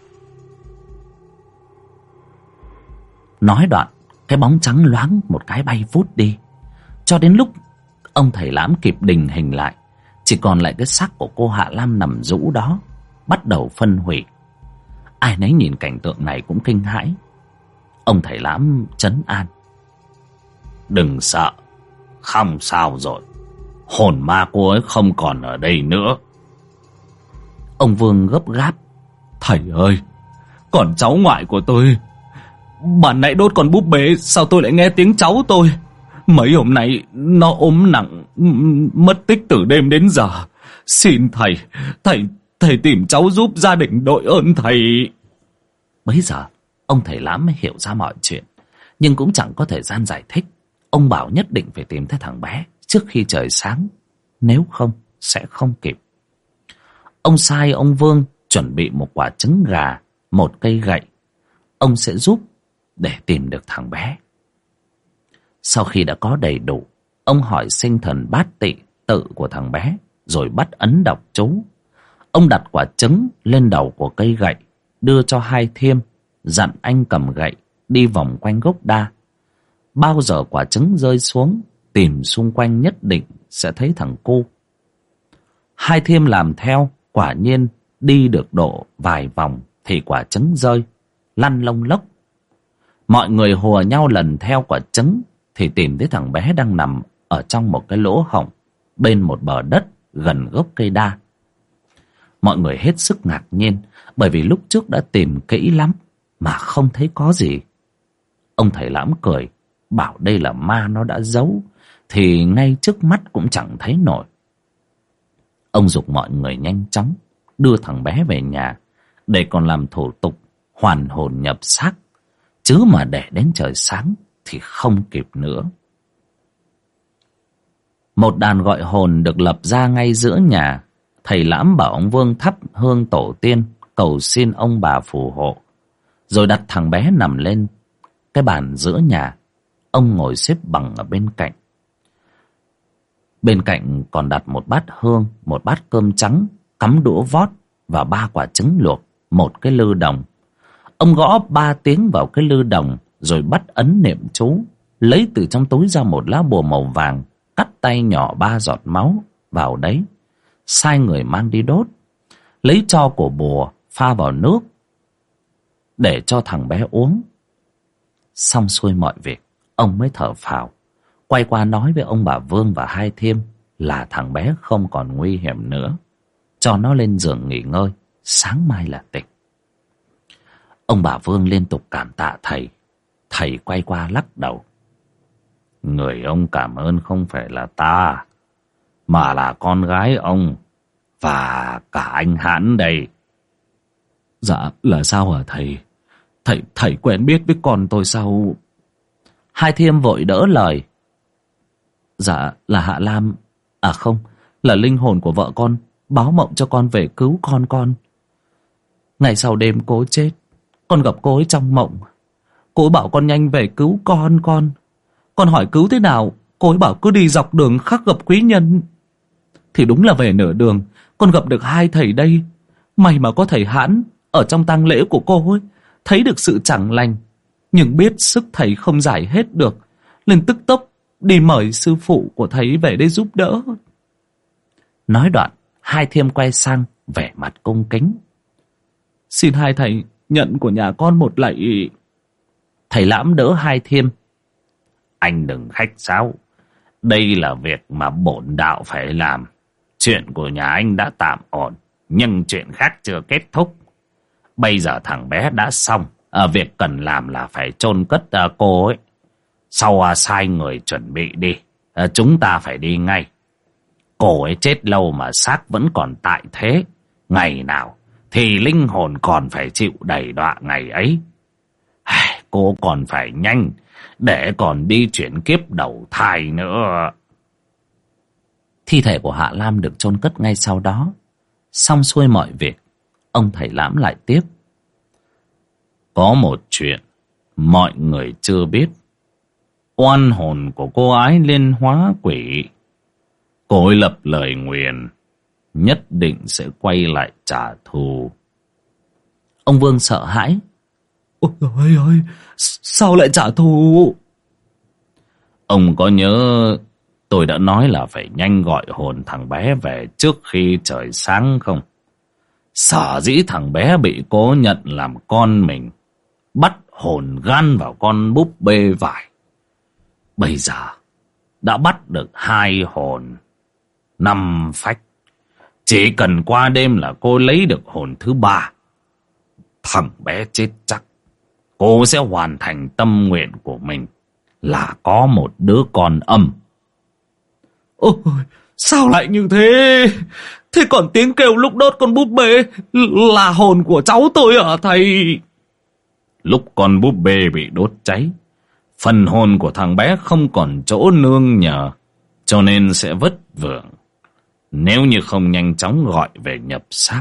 Nói đoạn, cái bóng trắng loáng một cái bay vút đi. Cho đến lúc ông thầy Lãm kịp đình hình lại, chỉ còn lại cái xác của cô Hạ Lam nằm rũ đó, bắt đầu phân hủy. Ai nấy nhìn cảnh tượng này cũng kinh hãi. Ông thầy Lãm trấn an. Đừng sợ, không sao rồi. Hồn ma cô ấy không còn ở đây nữa. Ông Vương gấp gáp. Thầy ơi, còn cháu ngoại của tôi. Bạn nãy đốt con búp bê, sao tôi lại nghe tiếng cháu tôi? Mấy hôm nay nó ốm nặng, mất tích từ đêm đến giờ. Xin thầy tìm cháu giúp, gia đình đội ơn thầy. Bấy giờ ông thầy Lãm mới hiểu ra mọi chuyện, nhưng cũng chẳng có thời gian giải thích. Ông bảo nhất định phải tìm thấy thằng bé trước khi trời sáng, nếu không sẽ không kịp. Ông sai ông Vương chuẩn bị một quả trứng gà, một cây gậy. Ông sẽ giúp để tìm được thằng bé. Sau khi đã có đầy đủ, ông hỏi sinh thần bát tị tự của thằng bé, rồi bắt ấn đọc chú. Ông đặt quả trứng lên đầu của cây gậy, đưa cho hai thiêm, dặn anh cầm gậy đi vòng quanh gốc đa. Bao giờ quả trứng rơi xuống, tìm xung quanh nhất định sẽ thấy thằng cu. Hai thiêm làm theo, quả nhiên đi được độ vài vòng thì quả trứng rơi, lăn lông lốc. Mọi người hùa nhau lần theo quả trứng thì tìm thấy thằng bé đang nằm ở trong một cái lỗ hổng bên một bờ đất gần gốc cây đa. Mọi người hết sức ngạc nhiên, bởi vì lúc trước đã tìm kỹ lắm mà không thấy có gì. Ông thầy Lãm cười, bảo đây là ma nó đã giấu, thì ngay trước mắt cũng chẳng thấy nổi. Ông giục mọi người nhanh chóng đưa thằng bé về nhà để còn làm thủ tục hoàn hồn nhập xác, chứ mà để đến trời sáng thì không kịp nữa. Một đàn gọi hồn được lập ra ngay giữa nhà. Thầy Lãm bảo ông Vương thắp hương tổ tiên, cầu xin ông bà phù hộ, rồi đặt thằng bé nằm lên cái bàn giữa nhà. Ông ngồi xếp bằng ở bên cạnh. Bên cạnh còn đặt một bát hương, một bát cơm trắng, cắm đũa vót và 3 quả trứng luộc, một cái lư đồng. Ông gõ 3 tiếng vào cái lư đồng, rồi bắt ấn niệm chú, lấy từ trong túi ra một lá bùa màu vàng, cắt tay nhỏ 3 giọt máu vào đấy, sai người mang đi đốt. Lấy tro của bùa pha vào nước để cho thằng bé uống. Xong xuôi mọi việc, ông mới thở phào, quay qua nói với ông bà Vương và hai Thiêm là thằng bé không còn nguy hiểm nữa, cho nó lên giường nghỉ ngơi, sáng mai là tỉnh. Ông bà Vương liên tục cảm tạ thầy. Thầy quay qua lắc đầu. Người ông cảm ơn không phải là ta, mà là con gái ông và cả anh Hãn đây. Dạ là sao hả thầy? Thầy quen biết với con tôi sao? Hai Thiêm vội đỡ lời. Dạ là Hạ Lam, à không, là linh hồn của vợ con báo mộng cho con về cứu con. Ngày sau đêm cô chết, con gặp cô ấy trong mộng. Cô ấy bảo con nhanh về cứu con. Con hỏi cứu thế nào, cô ấy bảo cứ đi dọc đường khắc gặp quý nhân. Thì đúng là về nửa đường con gặp được 2 thầy đây. May mà có thầy Hãn ở trong tang lễ của cô ấy, thấy được sự chẳng lành, nhưng biết sức thầy không giải hết được, nên tức tốc đi mời sư phụ của thầy về đây giúp đỡ. Nói đoạn, Hai Thiêm quay sang vẻ mặt cung kính. Xin hai thầy nhận của nhà con một lạy. Thầy Lãm đỡ Hai Thiêm. Anh đừng khách sáo, đây là việc mà bổn đạo phải làm. Chuyện của nhà anh đã tạm ổn, nhưng chuyện khác chưa kết thúc. Bây giờ thằng bé đã xong, việc cần làm là phải chôn cất cô ấy. Sau sai người chuẩn bị đi, chúng ta phải đi ngay. Cô ấy chết lâu mà xác vẫn còn tại thế, ngày nào thì linh hồn còn phải chịu đầy đọa ngày ấy. Cô còn phải nhanh, để còn đi chuyển kiếp đầu thai nữa. Thi thể của Hạ Lam được chôn cất ngay sau đó. Xong xuôi mọi việc, ông thầy Lãm lại tiếp. Có một chuyện mọi người chưa biết. Oan hồn của cô ái lên hóa quỷ. Cô ấy lập lời nguyền nhất định sẽ quay lại trả thù. Ông Vương sợ hãi. Ôi trời ơi, sao lại trả thù? Ông có nhớ tôi đã nói là phải nhanh gọi hồn thằng bé về trước khi trời sáng không? Sở dĩ thằng bé bị cố nhận làm con mình, bắt hồn gan vào con búp bê vải. Bây giờ đã bắt được 2 hồn 5 phách. Chỉ cần qua đêm là cô lấy được hồn thứ 3. Thằng bé chết chắc. Cô sẽ hoàn thành tâm nguyện của mình là có một đứa con âm. Ôi, sao lại như thế? Thế còn tiếng kêu lúc đốt con búp bê là hồn của cháu tôi hả thầy? Lúc con búp bê bị đốt cháy, phần hồn của thằng bé không còn chỗ nương nhờ, cho nên sẽ vất vưởng. Nếu như không nhanh chóng gọi về nhập xác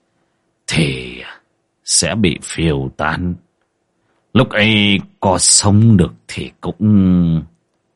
thì sẽ bị phiêu tan. Lúc ấy có sống được thì cũng...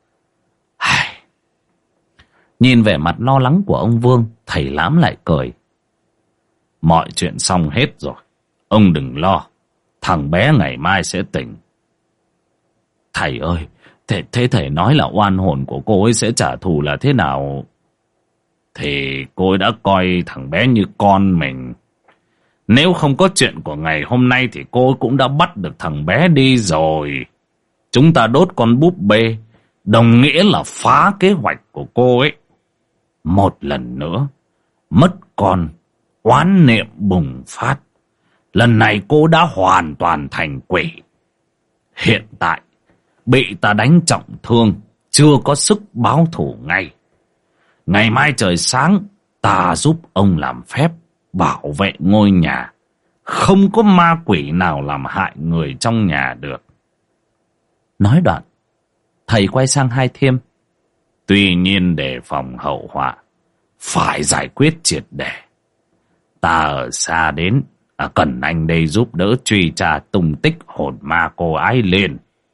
Nhìn vẻ mặt lo lắng của ông Vương, thầy Lãm lại cười. Mọi chuyện xong hết rồi, ông đừng lo. Thằng bé ngày mai sẽ tỉnh. Thầy ơi, thế thầy nói là oan hồn của cô ấy sẽ trả thù là thế nào? Thì cô ấy đã coi thằng bé như con mình. Nếu không có chuyện của ngày hôm nay thì cô ấy cũng đã bắt được thằng bé đi rồi. Chúng ta đốt con búp bê đồng nghĩa là phá kế hoạch của cô ấy. Một lần nữa, mất con, oán niệm bùng phát. Lần này cô đã hoàn toàn thành quỷ. Hiện tại, bị ta đánh trọng thương, chưa có sức báo thù ngay. Ngày mai trời sáng, Ta giúp ông làm phép bảo vệ ngôi nhà. Không có ma quỷ nào làm hại người trong nhà được. Nói đoạn, thầy quay sang Hai Thiêm. Tuy nhiên để phòng hậu họa, phải giải quyết triệt để. Ta ở xa đến, cần anh đây giúp đỡ truy tra tung tích hồn ma cô Ái Liên.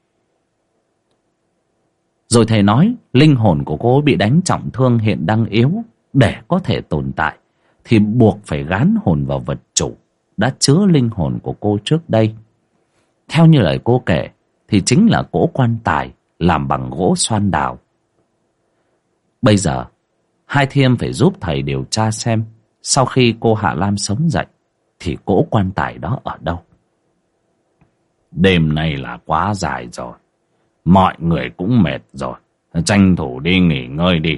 Rồi thầy nói linh hồn của cô bị đánh trọng thương, hiện đang yếu. Để có thể tồn tại thì buộc phải gán hồn vào vật chủ đã chứa linh hồn của cô trước đây. Theo như lời cô kể thì chính là cỗ quan tài làm bằng gỗ xoan đào. Bây giờ Hai Thiêm phải giúp thầy điều tra xem sau khi cô Hạ Lam sống dậy thì cỗ quan tài đó ở đâu. Đêm nay là quá dài rồi, mọi người cũng mệt rồi, tranh thủ đi nghỉ ngơi đi.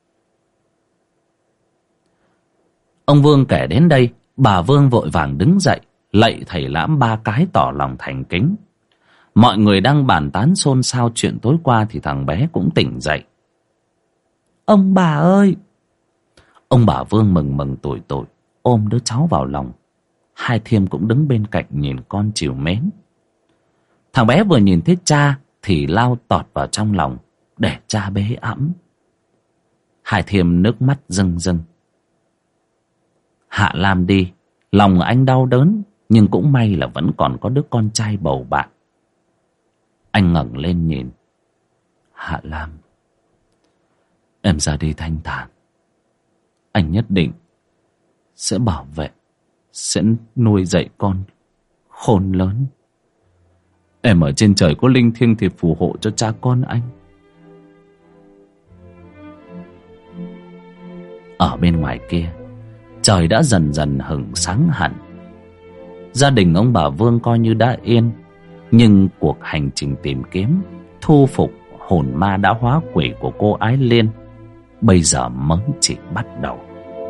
Ông Vương kể đến đây, bà Vương vội vàng đứng dậy lạy thầy Lãm 3 cái tỏ lòng thành kính. Mọi người đang bàn tán xôn xao chuyện tối qua thì thằng bé cũng tỉnh dậy. Ông bà ơi! Ông bà Vương mừng mừng tủi tủi ôm đứa cháu vào lòng. Hai Thiêm cũng đứng bên cạnh nhìn con trìu mến. Thằng bé vừa nhìn thấy cha thì lao tọt vào trong lòng để cha bế ẵm. Hai Thiêm nước mắt rưng rưng. Hạ Lam đi, lòng anh đau đớn, nhưng cũng may là vẫn còn có đứa con trai bầu bạn. Anh ngẩng lên nhìn. Hạ Lam, em ra đi thanh thản. Anh nhất định sẽ bảo vệ, sẽ nuôi dạy con khôn lớn. Em ở trên trời có linh thiêng thì phù hộ cho cha con anh. Ở bên ngoài kia, trời đã dần dần hửng sáng hẳn. Gia đình ông bà Vương coi như đã yên, nhưng cuộc hành trình tìm kiếm thu phục hồn ma đã hóa quỷ của cô Ái Liên bây giờ mới chỉ bắt đầu.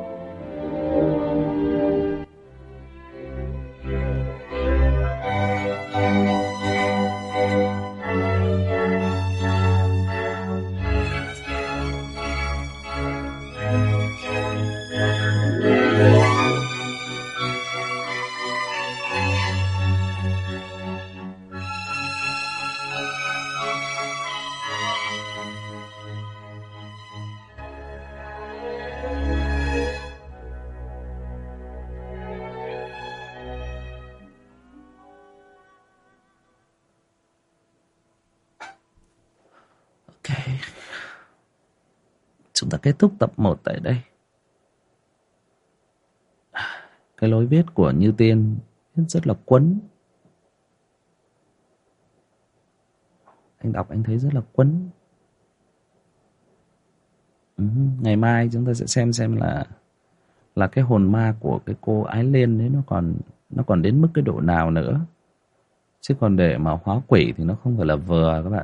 Chúng ta kết thúc tập 1 tại đây. Cái lối viết của Như Tiên rất là quấn. Anh đọc anh thấy rất là quấn. Ngày mai chúng ta sẽ xem là cái hồn ma của cái cô Ái Liên đấy nó còn đến mức cái độ nào nữa. Chứ còn để mà hóa quỷ thì nó không phải là vừa các bạn.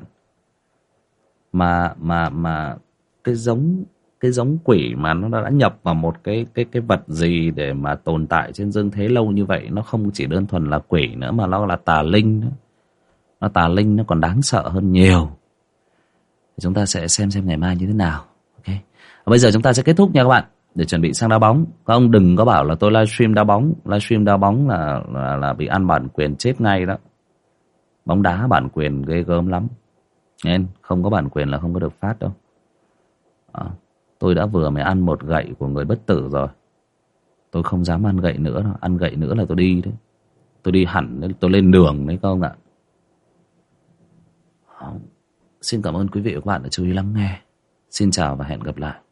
Mà cái giống quỷ mà nó đã nhập vào một cái vật gì để mà tồn tại trên dương thế lâu như vậy, nó không chỉ đơn thuần là quỷ nữa mà nó là tà linh nữa. Nó tà linh, nó còn đáng sợ hơn nhiều. Chúng ta sẽ xem ngày mai như thế nào. Ok. Bây giờ chúng ta sẽ kết thúc nha các bạn, để chuẩn bị sang đá bóng. Các ông đừng có bảo là tôi livestream đá bóng. Livestream đá bóng là bị ăn bản quyền chết ngay đó. Bóng đá bản quyền ghê gớm lắm. Nên không có bản quyền là không có được phát đâu. Tôi đã vừa mới ăn một gậy của người bất tử rồi. Tôi không dám ăn gậy nữa đâu. Ăn gậy nữa là tôi đi đấy. Tôi đi hẳn đấy, tôi lên đường đấy các ông ạ. Xin cảm ơn quý vị và các bạn đã chú ý lắng nghe. Xin chào và hẹn gặp lại.